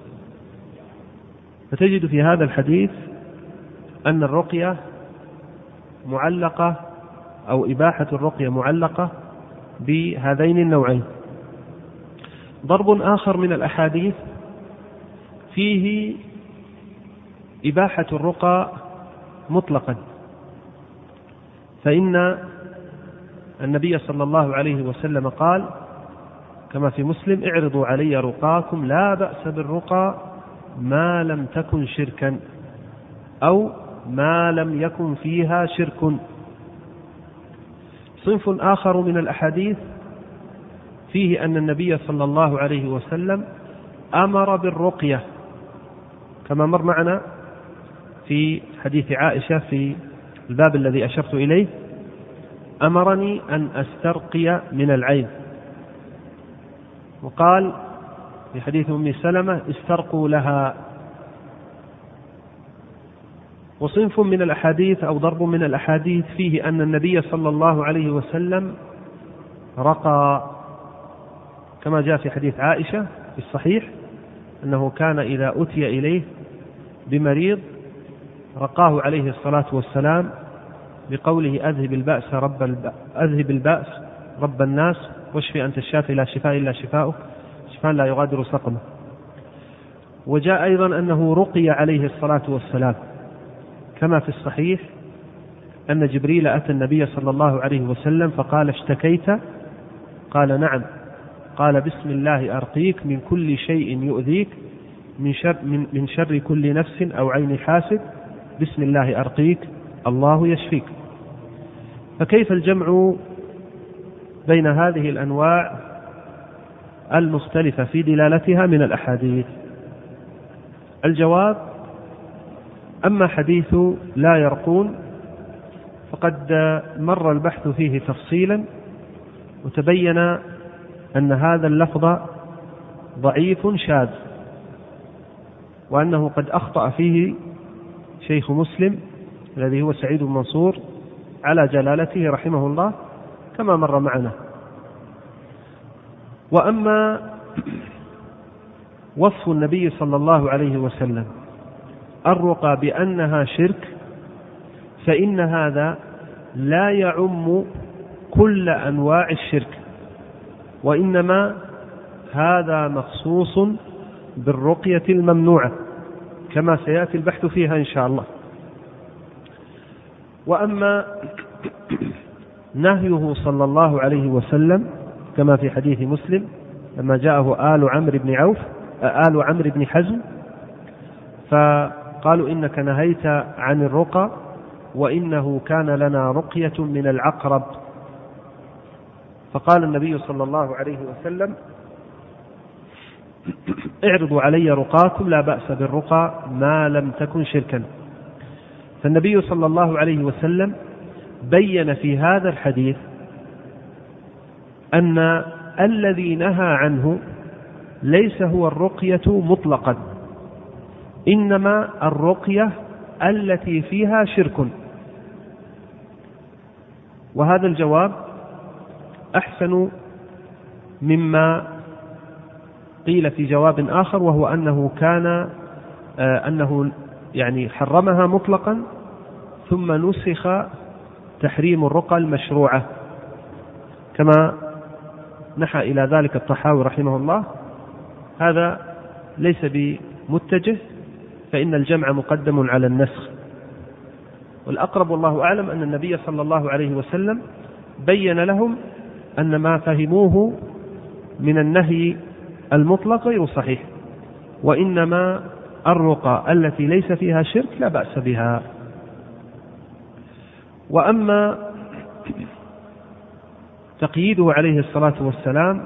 فتجد في هذا الحديث أن الرقية معلقة أو إباحة الرقية معلقة بهذين النوعين. ضرب آخر من الأحاديث فيه إباحة الرقى مطلقا، فإن النبي صلى الله عليه وسلم قال: كما في مسلم: اعرضوا علي رقاكم لا بأس بالرقى ما لم تكن شركا، أو ما لم يكن فيها شرك. صنف آخر من الأحاديث فيه أن النبي صلى الله عليه وسلم أمر بالرقية، كما مر معنا في حديث عائشة في الباب الذي أشرت إليه: أمرني أن أسترقي من العين. وقال في حديث أم سلمة: استرقوا لها. وصنف من الأحاديث أو ضرب من الأحاديث فيه أن النبي صلى الله عليه وسلم رقى، كما جاء في حديث عائشة في الصحيح أنه كان إذا أتي إليه بمريض رقاه عليه الصلاة والسلام بقوله: أذهب البأس رب الناس واشفي أنت الشافي لا شفاء إلا شفاؤك شفاء لا يغادر سقما. وجاء أيضا أنه رقي عليه الصلاة والسلام، كما في الصحيح أن جبريل أتى النبي صلى الله عليه وسلم فقال: اشتكيت؟ قال: نعم. قال: بسم الله أرقيك من كل شيء يؤذيك، من شر كل نفس أو عين حاسد، بسم الله أرقيك الله يشفيك. فكيف الجمع بين هذه الأنواع المختلفة في دلالتها من الأحاديث؟ الجواب: أما حديث لا يرقون فقد مر البحث فيه تفصيلا، وتبين أن هذا اللفظ ضعيف شاذ، وأنه قد أخطأ فيه شيخ مسلم الذي هو سعيد بن منصور على جلالته رحمه الله، كما مر معنا. وأما وصف النبي صلى الله عليه وسلم الرقى بأنها شرك، فإن هذا لا يعم كل أنواع الشرك، وإنما هذا مخصوص بالرقية الممنوعة، كما سيأتي البحث فيها إن شاء الله. وأما نهيه صلى الله عليه وسلم كما في حديث مسلم لما جاءه آل عمرو بن حزم فقالوا: إنك نهيت عن الرقى وإنه كان لنا رقية من العقرب. فقال النبي صلى الله عليه وسلم: اعرضوا علي رقاكم لا بأس بالرقى ما لم تكن شركا. فالنبي صلى الله عليه وسلم بين في هذا الحديث أن الذي نهى عنه ليس هو الرقية مطلقا، إنما الرقية التي فيها شرك. وهذا الجواب أحسن مما قيل في جواب آخر، وهو أنه يعني حرمها مطلقا ثم نسخ تحريم الرقى المشروعة، كما نحى إلى ذلك الطحاوي رحمه الله. هذا ليس بمتجه، فإن الجمع مقدم على النسخ. والأقرب والله أعلم أن النبي صلى الله عليه وسلم بين لهم أن ما فهموه من النهي المطلق غير صحيح، وإنما الرقى التي ليس فيها شرك لا بأس بها. وأما تقييده عليه الصلاة والسلام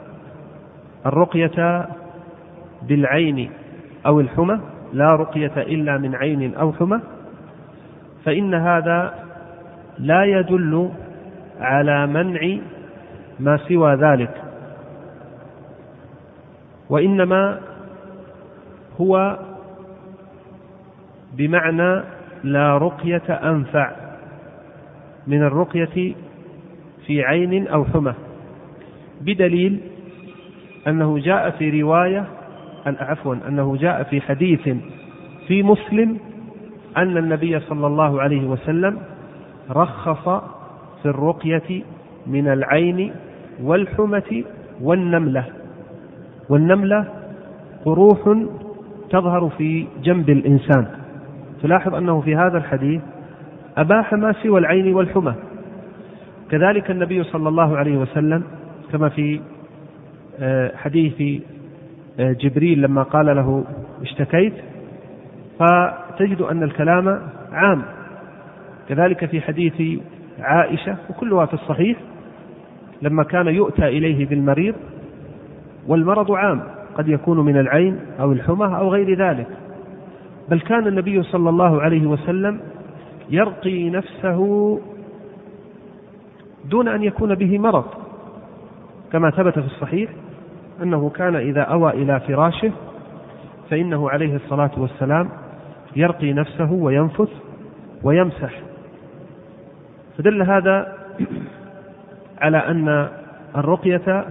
الرقية بالعين أو الحمى، لا رقية إلا من عين أو حمى، فإن هذا لا يدل على منع ما سوى ذلك، وإنما هو بمعنى لا رقية أنفع من الرقية في عين أو حمى، بدليل أنه جاء في أنه جاء في حديث في مسلم أن النبي صلى الله عليه وسلم رخص في الرقية من العين والحمة والنملة. والنملة قروح تظهر في جنب الإنسان، تلاحظ أنه في هذا الحديث أباح ما سوى العين والحمى. كذلك النبي صلى الله عليه وسلم كما في حديث جبريل لما قال له اشتكيت، فتجد أن الكلام عام. كذلك في حديث عائشة وكلها في الصحيح لما كان يؤتى إليه بالمريض، والمرض عام، قد يكون من العين أو الحمى أو غير ذلك، بل كان النبي صلى الله عليه وسلم يرقي نفسه دون أن يكون به مرض، كما ثبت في الصحيح أنه كان إذا أوى إلى فراشه فإنه عليه الصلاة والسلام يرقي نفسه وينفث ويمسح. فدل هذا على أن الرقية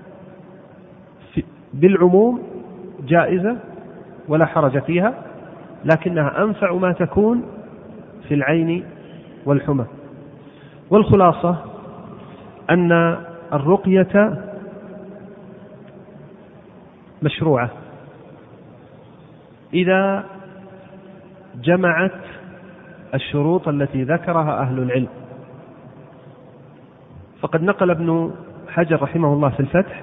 بالعموم جائزة ولا حرج فيها، لكنها أنفع ما تكون في العين والحمى. والخلاصة أن الرقية مشروعة إذا جمعت الشروط التي ذكرها أهل العلم. فقد نقل ابن حجر رحمه الله في الفتح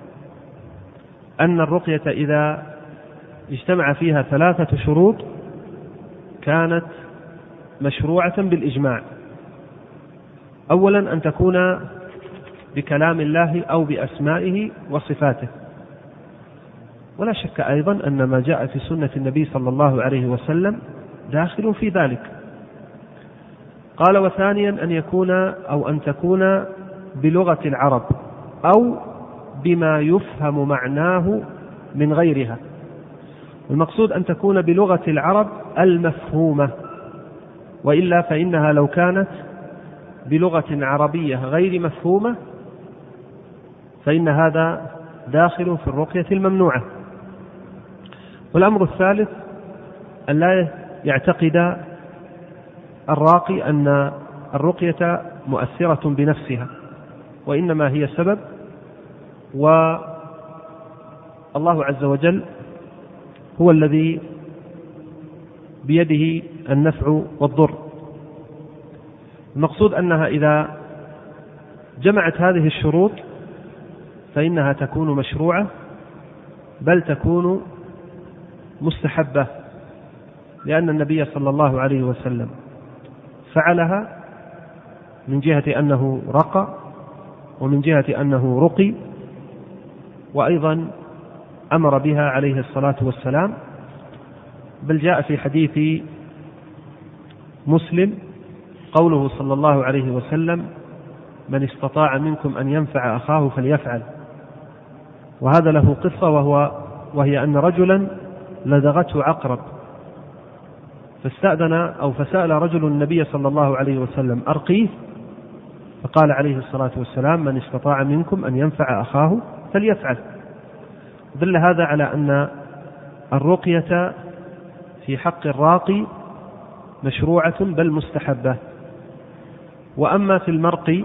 أن الرقية إذا اجتمع فيها 3 شروط كانت مشروعة بالإجماع. أولا أن تكون بكلام الله أو بأسمائه وصفاته، ولا شك أيضا أن ما جاء في سنة النبي صلى الله عليه وسلم داخل في ذلك. قال وثانيا أن تكون بلغة العرب أو بما يفهم معناه من غيرها. المقصود أن تكون بلغة العرب المفهومة، وإلا فإنها لو كانت بلغة عربية غير مفهومة فإن هذا داخل في الرقية الممنوعة. والأمر الثالث أن لا يعتقد الراقي أن الرقية مؤثرة بنفسها، وإنما هي سبب، والله عز وجل هو الذي بيده النفع والضر. المقصود أنها إذا جمعت هذه الشروط فإنها تكون مشروعة، بل تكون مستحبة، لأن النبي صلى الله عليه وسلم فعلها من جهة أنه رقى، ومن جهة أنه رقي، وأيضا أمر بها عليه الصلاة والسلام. بل جاء في حديث مسلم قوله صلى الله عليه وسلم من استطاع منكم أن ينفع أخاه فليفعل. وهذا له قصة، وهي أن رجلا لدغته عقرب، فسأل رجل النبي صلى الله عليه وسلم أرقيه، فقال عليه الصلاة والسلام من استطاع منكم أن ينفع أخاه فليفعل. دل هذا على أن الرقية في حق الراقي مشروعة بل مستحبة. وأما في المرقي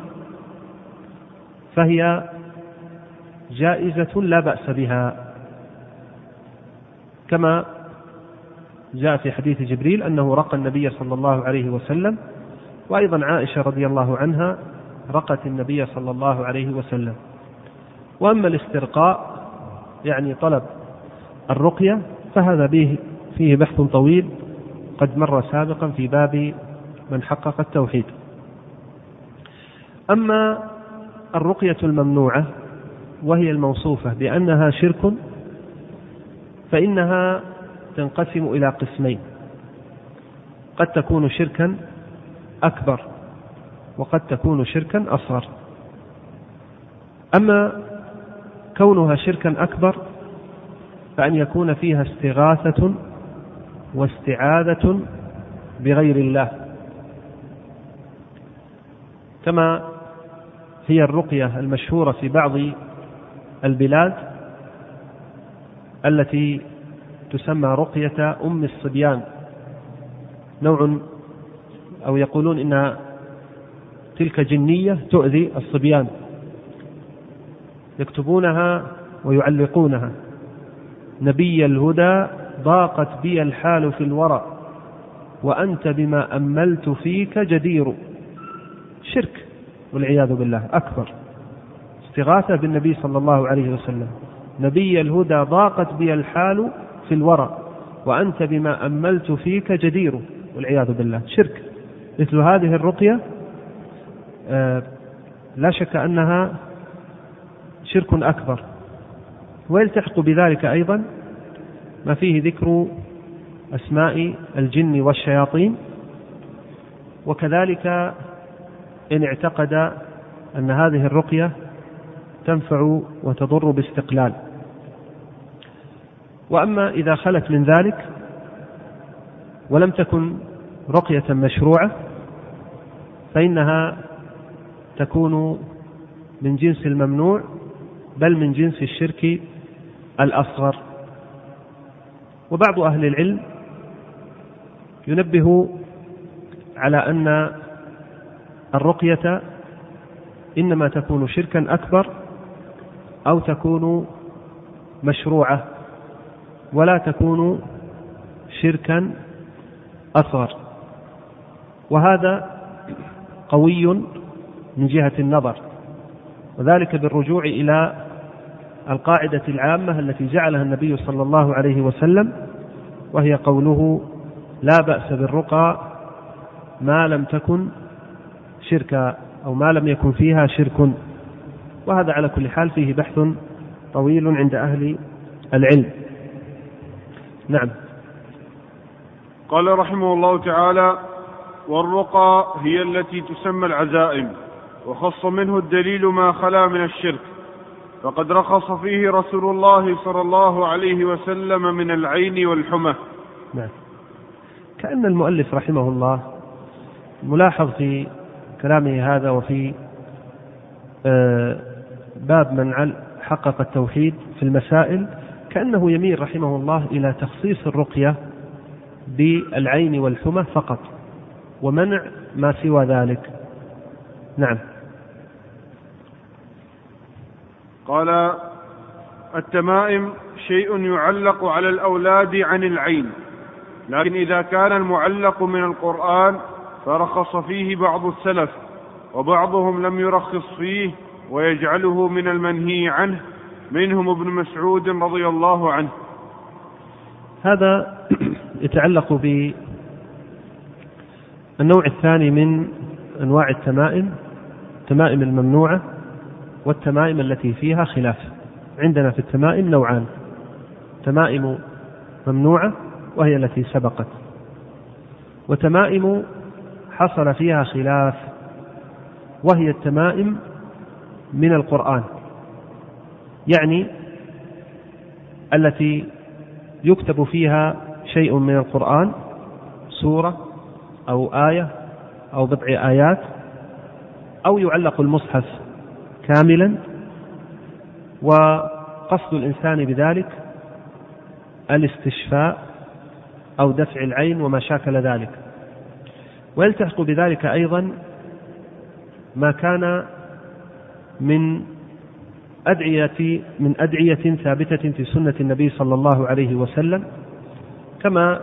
فهي جائزة لا بأس بها، كما جاء في حديث جبريل أنه رقى النبي صلى الله عليه وسلم، وأيضا عائشة رضي الله عنها رقت النبي صلى الله عليه وسلم. وأما الاسترقاء يعني طلب الرقية فهذا فيه بحث طويل قد مر سابقا في باب من حقق التوحيد. أما الرقية الممنوعة وهي الموصوفة بأنها شرك فإنها تنقسم إلى قسمين، قد تكون شركا أكبر وقد تكون شركا أصغر. أما كونها شركا أكبر فأن يكون فيها استغاثة واستعاذة بغير الله، كما هي الرقية المشهورة في بعض البلاد التي تسمى رقية أم الصبيان، نوع أو يقولون إن تلك جنية تؤذي الصبيان، يكتبونها ويعلقونها نبي الهدى ضاقت بي الحال في الورى وأنت بما أملت فيك جدير. شرك والعياذ بالله أكبر، استغاثة بالنبي صلى الله عليه وسلم: نبي الهدى ضاقت بي الحال في الورى وأنت بما أملت فيك جدير، والعياذ بالله. شرك. مثل هذه الرقية لا شك أنها شرك أكبر. ويلتحق بذلك أيضا ما فيه ذكر أسماء الجن والشياطين، وكذلك إن اعتقد أن هذه الرقية تنفع وتضر باستقلال. وأما إذا خلت من ذلك ولم تكن رقية مشروعة فإنها تكون من جنس الممنوع، بل من جنس الشرك الأصغر. وبعض أهل العلم ينبه على أن الرقية إنما تكون شركا أكبر أو تكون مشروعة، ولا تكون شركا أصغر، وهذا قوي من جهة النظر، وذلك بالرجوع إلى القاعدة العامة التي جعلها النبي صلى الله عليه وسلم، وهي قوله: لا بأس بالرقى ما لم تكن شركا، أو ما لم يكن فيها شرك. وهذا على كل حال فيه بحث طويل عند أهل العلم. نعم. قال رحمه الله تعالى: والرقى هي التي تسمى العزائم، وخص منه الدليل ما خلا من الشرك، فقد رخص فيه رسول الله صلى الله عليه وسلم من العين والحمى. نعم. كأن المؤلف رحمه الله ملاحظ في كلامه هذا وفي باب من حقق التوحيد في المسائل، كأنه يميل رحمه الله إلى تخصيص الرقية بالعين والحمى فقط، ومنع ما سوى ذلك. نعم. قال: التمائم شيء يعلق على الأولاد عن العين، لكن إذا كان المعلق من القرآن فرخص فيه بعض السلف، وبعضهم لم يرخص فيه ويجعله من المنهي عنه، منهم ابن مسعود رضي الله عنه. هذا يتعلق بالنوع الثاني من أنواع التمائم، التمائم الممنوعة والتمائم التي فيها خلاف. عندنا في التمائم نوعان: تمائم ممنوعة وهي التي سبقت، وتمائم حصل فيها خلاف وهي التمائم من القرآن، يعني التي يكتب فيها شيء من القرآن، سورة أو آية أو بضع آيات، أو يعلق المصحف كاملا، وقصد الإنسان بذلك الاستشفاء أو دفع العين وما شاكل ذلك. ويلتحق بذلك أيضا ما كان من أدعية ثابتة في سنة النبي صلى الله عليه وسلم، كما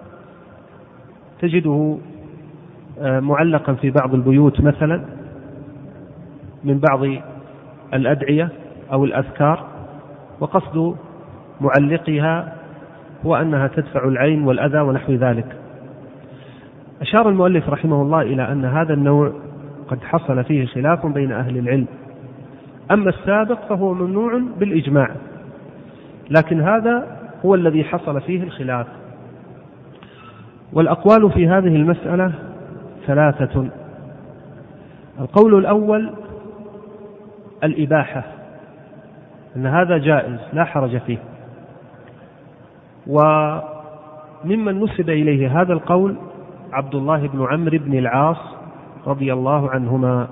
تجده معلقا في بعض البيوت مثلا من بعض الأدعية أو الأذكار، وقصد معلقها هو أنها تدفع العين والأذى ونحو ذلك. أشار المؤلف رحمه الله إلى أن هذا النوع قد حصل فيه خلاف بين أهل العلم، أما السابق فهو ممنوع بالإجماع، لكن هذا هو الذي حصل فيه الخلاف. والأقوال في هذه المسألة ثلاثة. القول الأول الإباحة، أن هذا جائز لا حرج فيه، وممن نسب إليه هذا القول عبد الله بن عمرو بن العاص رضي الله عنهما،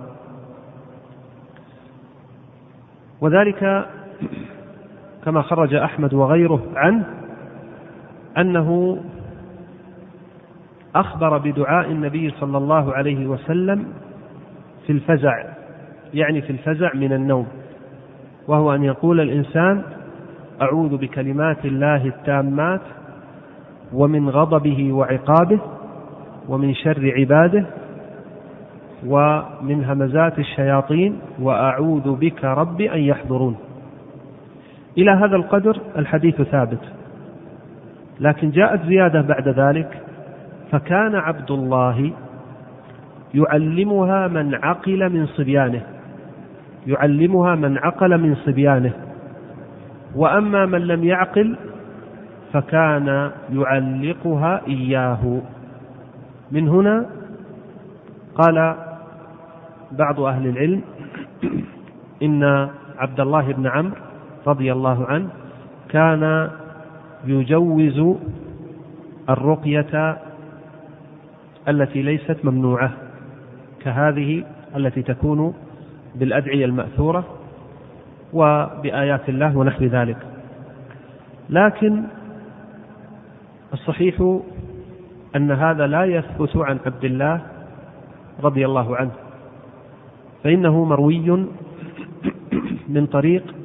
وذلك كما خرج أحمد وغيره عنه أنه أخبر بدعاء النبي صلى الله عليه وسلم في الفزع، يعني في الفزع من النوم، وهو أن يقول الإنسان: أعوذ بكلمات الله التامات ومن غضبه وعقابه ومن شر عباده ومن همزات الشياطين وأعوذ بك رب أن يحضرون. إلى هذا القدر الحديث ثابت، لكن جاءت زيادة بعد ذلك: فكان عبد الله يعلمها من عقل من صبيانه، يعلمها من عقل من صبيانه، وأما من لم يعقل فكان يعلقها إياه. من هنا قال بعض أهل العلم إن عبد الله بن عمرو رضي الله عنه كان يجوز الرقية التي ليست ممنوعة، كهذه التي تكون بالأدعية المأثورة وبآيات الله ونحو ذلك. لكن الصحيح أن هذا لا يثبت عن عبد الله رضي الله عنه، فإنه مروي من طريق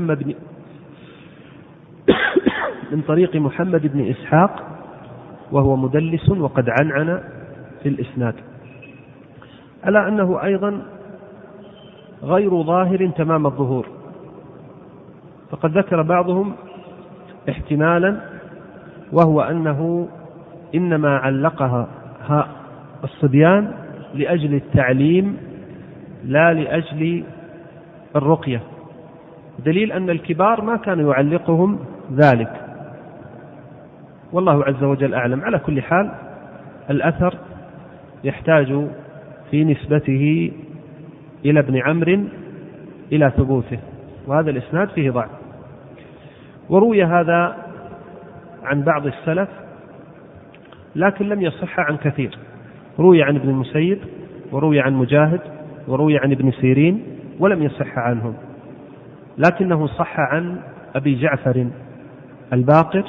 محمد بن إسحاق، وهو مدلس وقد عنعن في الإسناد، على أنه أيضا غير ظاهر تمام الظهور. فقد ذكر بعضهم احتمالا، وهو أنه إنما علقها الصبيان لأجل التعليم لا لأجل الرقية، دليل أن الكبار ما كانوا يعلقهم ذلك، والله عز وجل أعلم. على كل حال الأثر يحتاج في نسبته إلى ابن عمرو إلى ثبوته، وهذا الإسناد فيه ضعف. وروي هذا عن بعض السلف لكن لم يصح عن كثير، روي عن ابن المسيب، وروي عن مجاهد، وروي عن ابن سيرين، ولم يصح عنهم، لكنه صح عن أبي جعفر الباقر،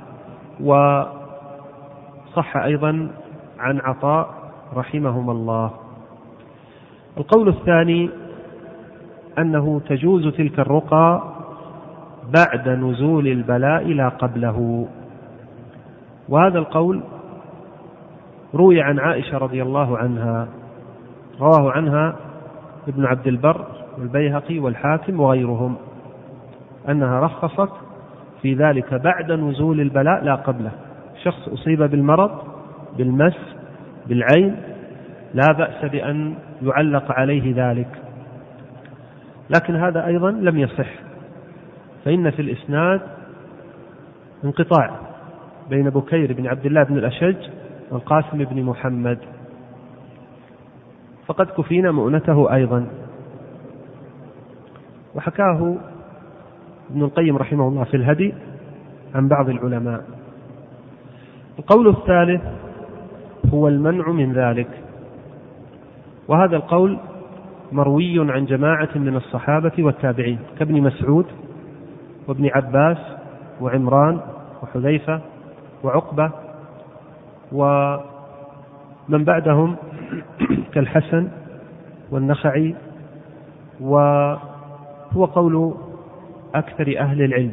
وصح أيضا عن عطاء رحمهما الله. القول الثاني أنه تجوز تلك الرقى بعد نزول البلاء لا قبله، وهذا القول روي عن عائشة رضي الله عنها، رواه عنها ابن عبد البر والبيهقي والحاكم وغيرهم، أنها رخصت في ذلك بعد نزول البلاء لا قبله. شخص أصيب بالمرض، بالمس، بالعين، لا بأس بأن يعلق عليه ذلك، لكن هذا أيضا لم يصح، فإن في الإسناد انقطاع بين بكير بن عبد الله بن الأشج والقاسم بن محمد، فقد كفينا مؤنته أيضا. وحكاه ابن القيم رحمه الله في الهدي عن بعض العلماء. القول الثالث هو المنع من ذلك، وهذا القول مروي عن جماعة من الصحابة والتابعين كابن مسعود وابن عباس وعمران وحذيفة وعقبة ومن بعدهم كالحسن والنخعي، وهو قول أكثر أهل العلم،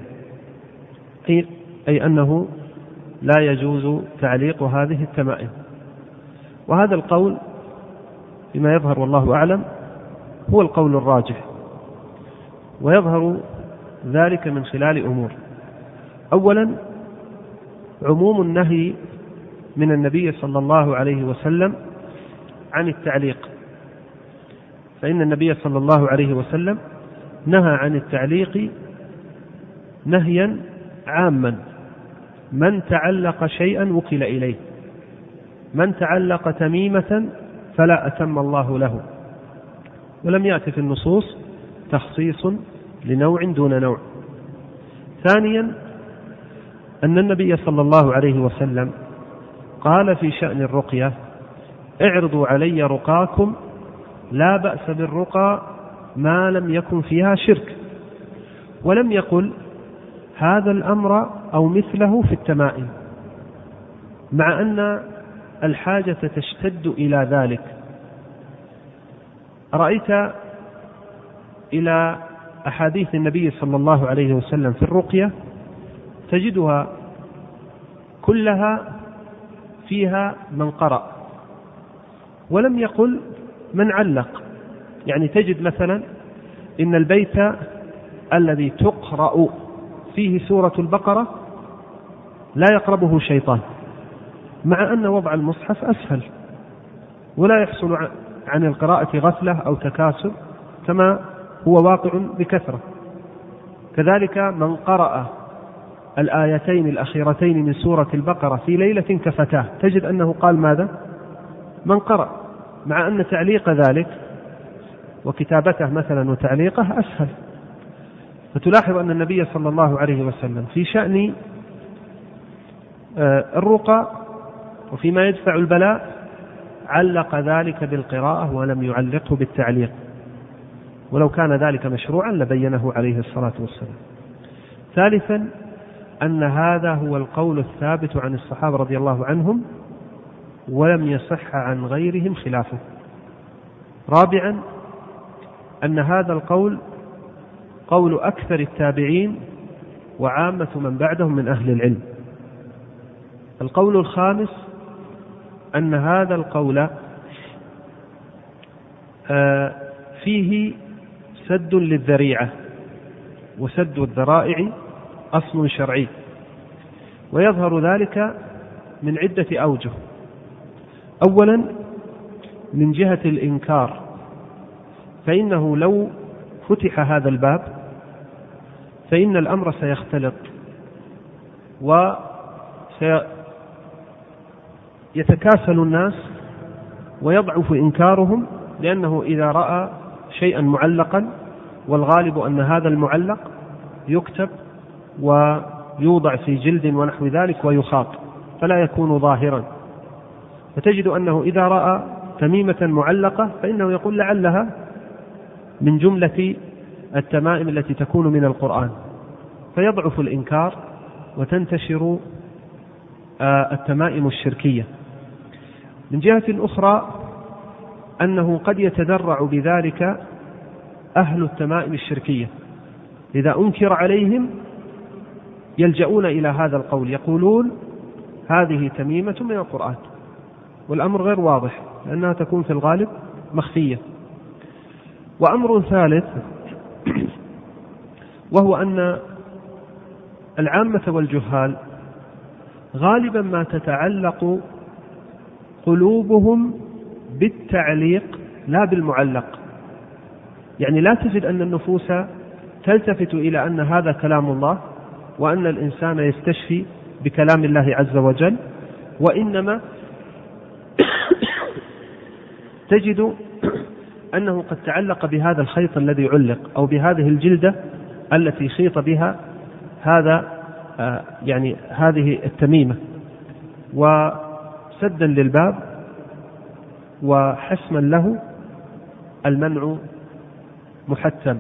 أي أنه لا يجوز تعليق هذه التمائم. وهذا القول بما يظهر والله أعلم هو القول الراجح، ويظهر ذلك من خلال أمور. أولا، عموم النهي من النبي صلى الله عليه وسلم عن التعليق، فإن النبي صلى الله عليه وسلم نهى عن التعليق نهيا عاما: من تعلق شيئا وكل إليه، من تعلق تميمة فلا أتم الله له. ولم يأتي في النصوص تخصيص لنوع دون نوع. ثانيا، أن النبي صلى الله عليه وسلم قال في شأن الرقية: اعرضوا علي رقاكم، لا بأس بالرقى ما لم يكن فيها شرك، ولم يقل هذا الأمر أو مثله في التمائم، مع أن الحاجة تشتد إلى ذلك. رأيت إلى أحاديث النبي صلى الله عليه وسلم في الرقية تجدها كلها فيها من قرأ، ولم يقل من علق. يعني تجد مثلا إن البيت الذي تقرأ فيه سورة البقرة لا يقربه شيطان، مع أن وضع المصحف أسهل ولا يحصل عن القراءة غفلة أو تكاسل كما هو واقع بكثرة. كذلك من قرأ الآيتين الأخيرتين من سورة البقرة في ليلة كفتاه، تجد أنه قال ماذا؟ من قرأ، مع أن تعليق ذلك وكتابته مثلا وتعليقه أسهل. فتلاحظ أن النبي صلى الله عليه وسلم في شأن الرقى وفيما يدفع البلاء علق ذلك بالقراءة ولم يعلقه بالتعليق، ولو كان ذلك مشروعا لبينه عليه الصلاة والسلام. ثالثا أن هذا هو القول الثابت عن الصحابة رضي الله عنهم ولم يصح عن غيرهم خلافه. رابعا أن هذا القول قول أكثر التابعين وعامة من بعدهم من أهل العلم. القول الخامس أن هذا القول فيه سد للذريعة، وسد الذرائع أصل شرعي، ويظهر ذلك من عدة أوجه. أولا من جهة الإنكار، فإنه لو فتح هذا الباب فإن الأمر سيختلط وسيتكاسل الناس ويضعف إنكارهم، لأنه إذا رأى شيئا معلقا والغالب أن هذا المعلق يكتب ويوضع في جلد ونحو ذلك ويخاط فلا يكون ظاهرا، فتجد أنه إذا رأى تميمة معلقة فإنه يقول لعلها من جملة التمائم التي تكون من القرآن، فيضعف الإنكار وتنتشر التمائم الشركية. من جهة أخرى أنه قد يتدرع بذلك أهل التمائم الشركية، إذا أنكر عليهم يلجؤون إلى هذا القول، يقولون هذه تميمة من القرآن، والأمر غير واضح لأنها تكون في الغالب مخفية. وأمر ثالث وهو أن العامة والجهال غالبا ما تتعلق قلوبهم بالتعليق لا بالمعلق. يعني لا تجد أن النفوس تلتفت إلى أن هذا كلام الله وأن الإنسان يستشفي بكلام الله عز وجل، وإنما تجد أنه قد تعلق بهذا الخيط الذي علق أو بهذه الجلدة التي خيط بها هذا يعني هذه التميمة، وسدا للباب وحسما له المنع محتم.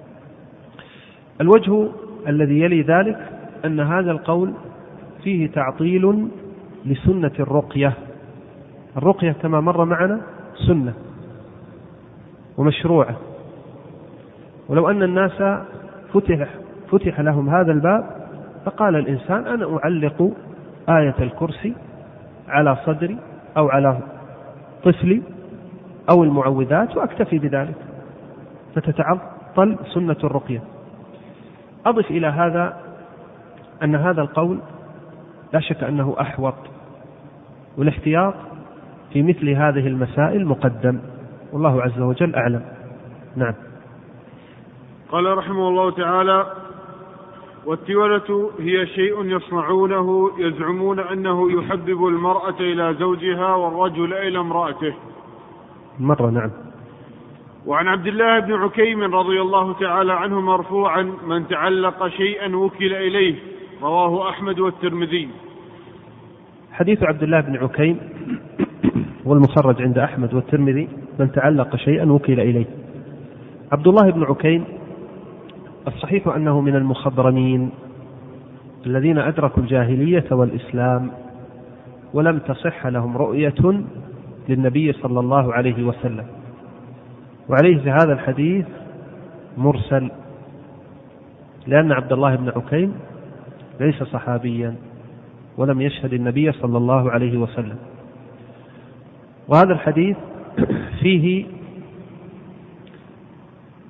الوجه الذي يلي ذلك أن هذا القول فيه تعطيل لسنة الرقية. الرقية كما مر معنا سنة ومشروعة، ولو أن الناس فتح لهم هذا الباب فقال الإنسان أنا أعلق آية الكرسي على صدري أو على طفلي أو المعوذات وأكتفي بذلك، فتتعطل سنة الرقية. أضف إلى هذا أن هذا القول لا شك أنه أحوط، والاحتياط في مثل هذه المسائل مقدم، والله عز وجل أعلم. نعم. قال رحمه الله تعالى: والتولة هي شيء يصنعونه يزعمون أنه يحبب المرأة إلى زوجها والرجل إلى امرأته. مرة. نعم. وعن عبد الله بن عكيم رضي الله تعالى عنه مرفوعا: من تعلق شيئا وكل إليه. رواه أحمد والترمذي. حديث عبد الله بن عكيم والمخرج عند أحمد والترمذي: من تعلق شيئا وكل إليه. عبد الله بن عكيم الصحيح أنه من المخضرمين الذين أدركوا الجاهلية والإسلام ولم تصح لهم رؤية للنبي صلى الله عليه وسلم، وعليه هذا الحديث مرسل، لأن عبد الله بن عكيم ليس صحابيا ولم يشهد النبي صلى الله عليه وسلم. وهذا الحديث فيه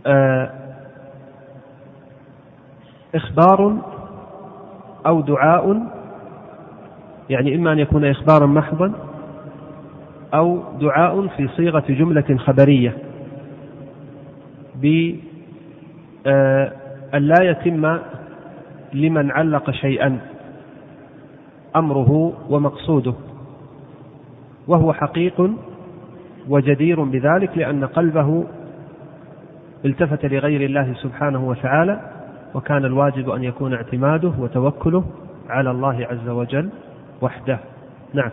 إخبار أو دعاء، يعني إما أن يكون إخبارا محضا أو دعاء في صيغة جملة خبرية بأن لا يتم لمن علق شيئا أمره ومقصوده، وهو حقيق وجدير بذلك لأن قلبه التفت لغير الله سبحانه وتعالى، وكان الواجب أن يكون اعتماده وتوكله على الله عز وجل وحده. نعم.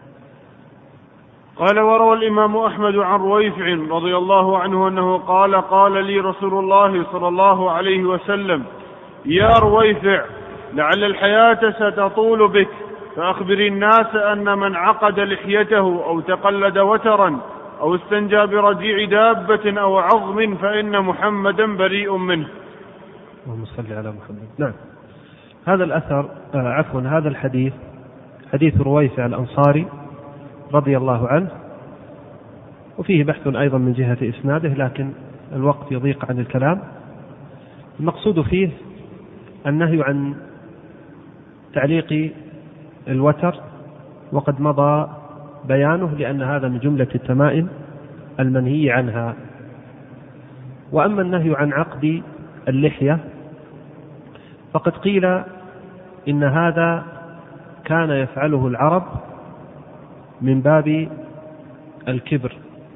قال: وروى الإمام أحمد عن رويفع رضي الله عنه أنه قال: قال لي رسول الله صلى الله عليه وسلم: يا رويفع، لعل الحياة ستطول بك، فأخبر الناس أن من عقد لحيته أو تقلد وترا أو استنجى برجيع دابة أو عظم فإن محمدا بريء منه. اللهم صل على محمد. نعم. هذا الأثر هذا الحديث حديث رويفع الأنصاري رضي الله عنه، وفيه بحث أيضا من جهة إسناده، لكن الوقت يضيق عن الكلام. المقصود فيه النهي عن تعليق الوتر، وقد مضى بيانه لأن هذا من جملة التمائم المنهي عنها. وأما النهي عن عقد اللحية فقد قيل إن هذا كان يفعله العرب من باب الكبر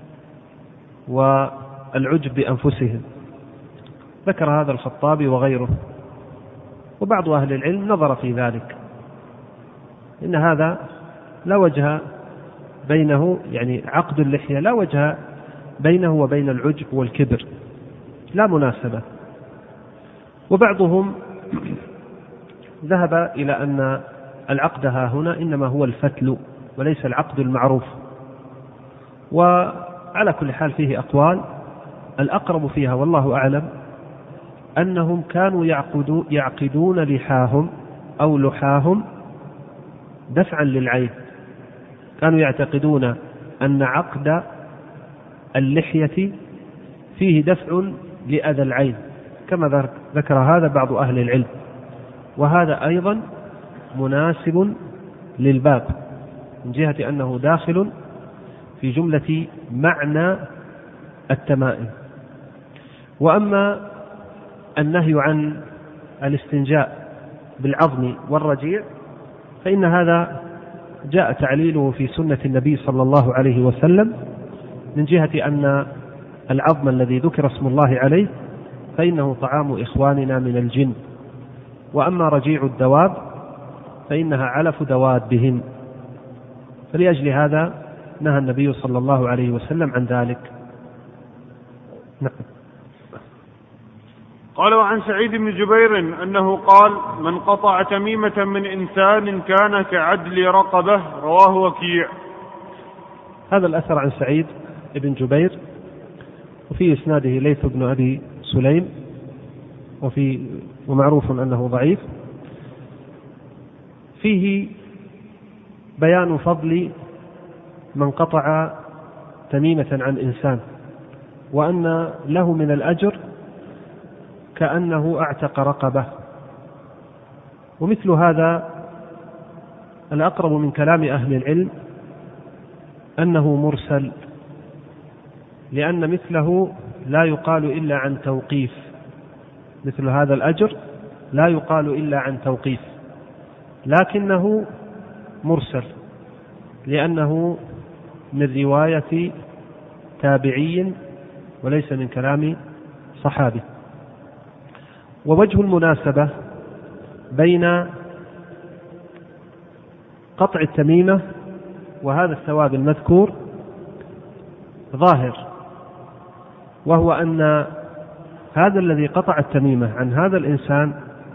والعجب بأنفسهم، ذكر هذا الخطابي وغيره، وبعض أهل العلم نظر في ذلك، إن هذا لا وجه بينه، يعني عقد اللحية لا وجه بينه وبين العجب والكبر، لا مناسبة. وبعضهم ذهب إلى أن العقد ها هنا إنما هو الفتل وليس العقد المعروف. وعلى كل حال فيه أقوال، الأقرب فيها والله أعلم أنهم كانوا يعقدون لحاهم أو لحاهم دفعا للعين، كانوا يعتقدون أن عقد اللحية فيه دفع لأذى العين، كما ذكر هذا بعض أهل العلم، وهذا أيضا مناسب للباب من جهة أنه داخل في جملة معنى التمائم. وأما النهي عن الاستنجاء بالعظم والرجيع فإن هذا جاء تعليله في سنة النبي صلى الله عليه وسلم، من جهة أن العظم الذي ذكر اسم الله عليه فإنه طعام إخواننا من الجن، وأما رجيع الدواب فإنها علف دوابهم، فلأجل هذا نهى النبي صلى الله عليه وسلم عن ذلك. نعم. قال: وعن سعيد بن جبير أنه قال: من قطع تميمة من إنسان كان كعدل رقبة. رواه وكيع. هذا الأثر عن سعيد بن جبير، وفي إسناده ليث بن أبي سليم، ومعروف أنه ضعيف. فيه بيان فضل من قطع تميمة عن إنسان، وأن له من الأجر كأنه أعتق رقبة. ومثل هذا الأقرب من كلام أهل العلم أنه مرسل، لأن مثله لا يقال إلا عن توقيف، مثل هذا الأجر لا يقال إلا عن توقيف، لكنه مرسل لأنه من رواية تابعي وليس من كلام صحابي. ووجه المناسبة بين قطع التميمة وهذا الثواب المذكور ظاهر، وهو أن هذا الذي قطع التميمة عن هذا الإنسان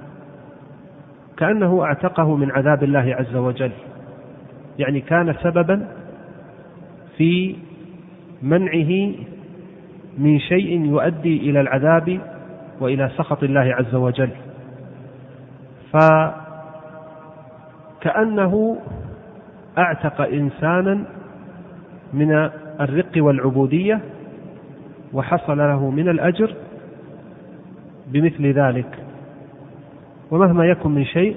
كأنه اعتقه من عذاب الله عز وجل، يعني كان سببا في منعه من شيء يؤدي إلى العذاب وإلى سخط الله عز وجل، فكأنه اعتق إنسانا من الرق والعبودية، وحصل له من الأجر بمثل ذلك. ومهما يكن من شيء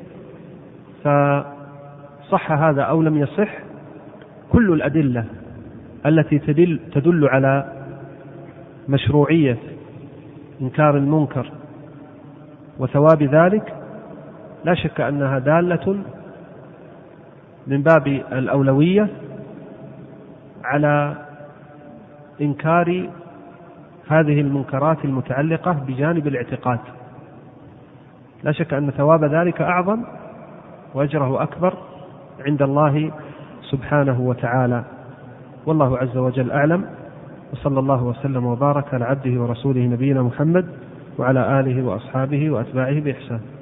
فصح هذا أو لم يصح، كل الأدلة التي تدل على مشروعية إنكار المنكر وثواب ذلك لا شك أنها دالة من باب الأولوية على إنكار هذه المنكرات المتعلقة بجانب الاعتقاد. لا شك أن ثواب ذلك أعظم وأجره أكبر عند الله سبحانه وتعالى، والله عز وجل أعلم. وصلى الله وسلم وبارك على عبده ورسوله نبينا محمد وعلى آله وأصحابه وأتباعه بإحسان.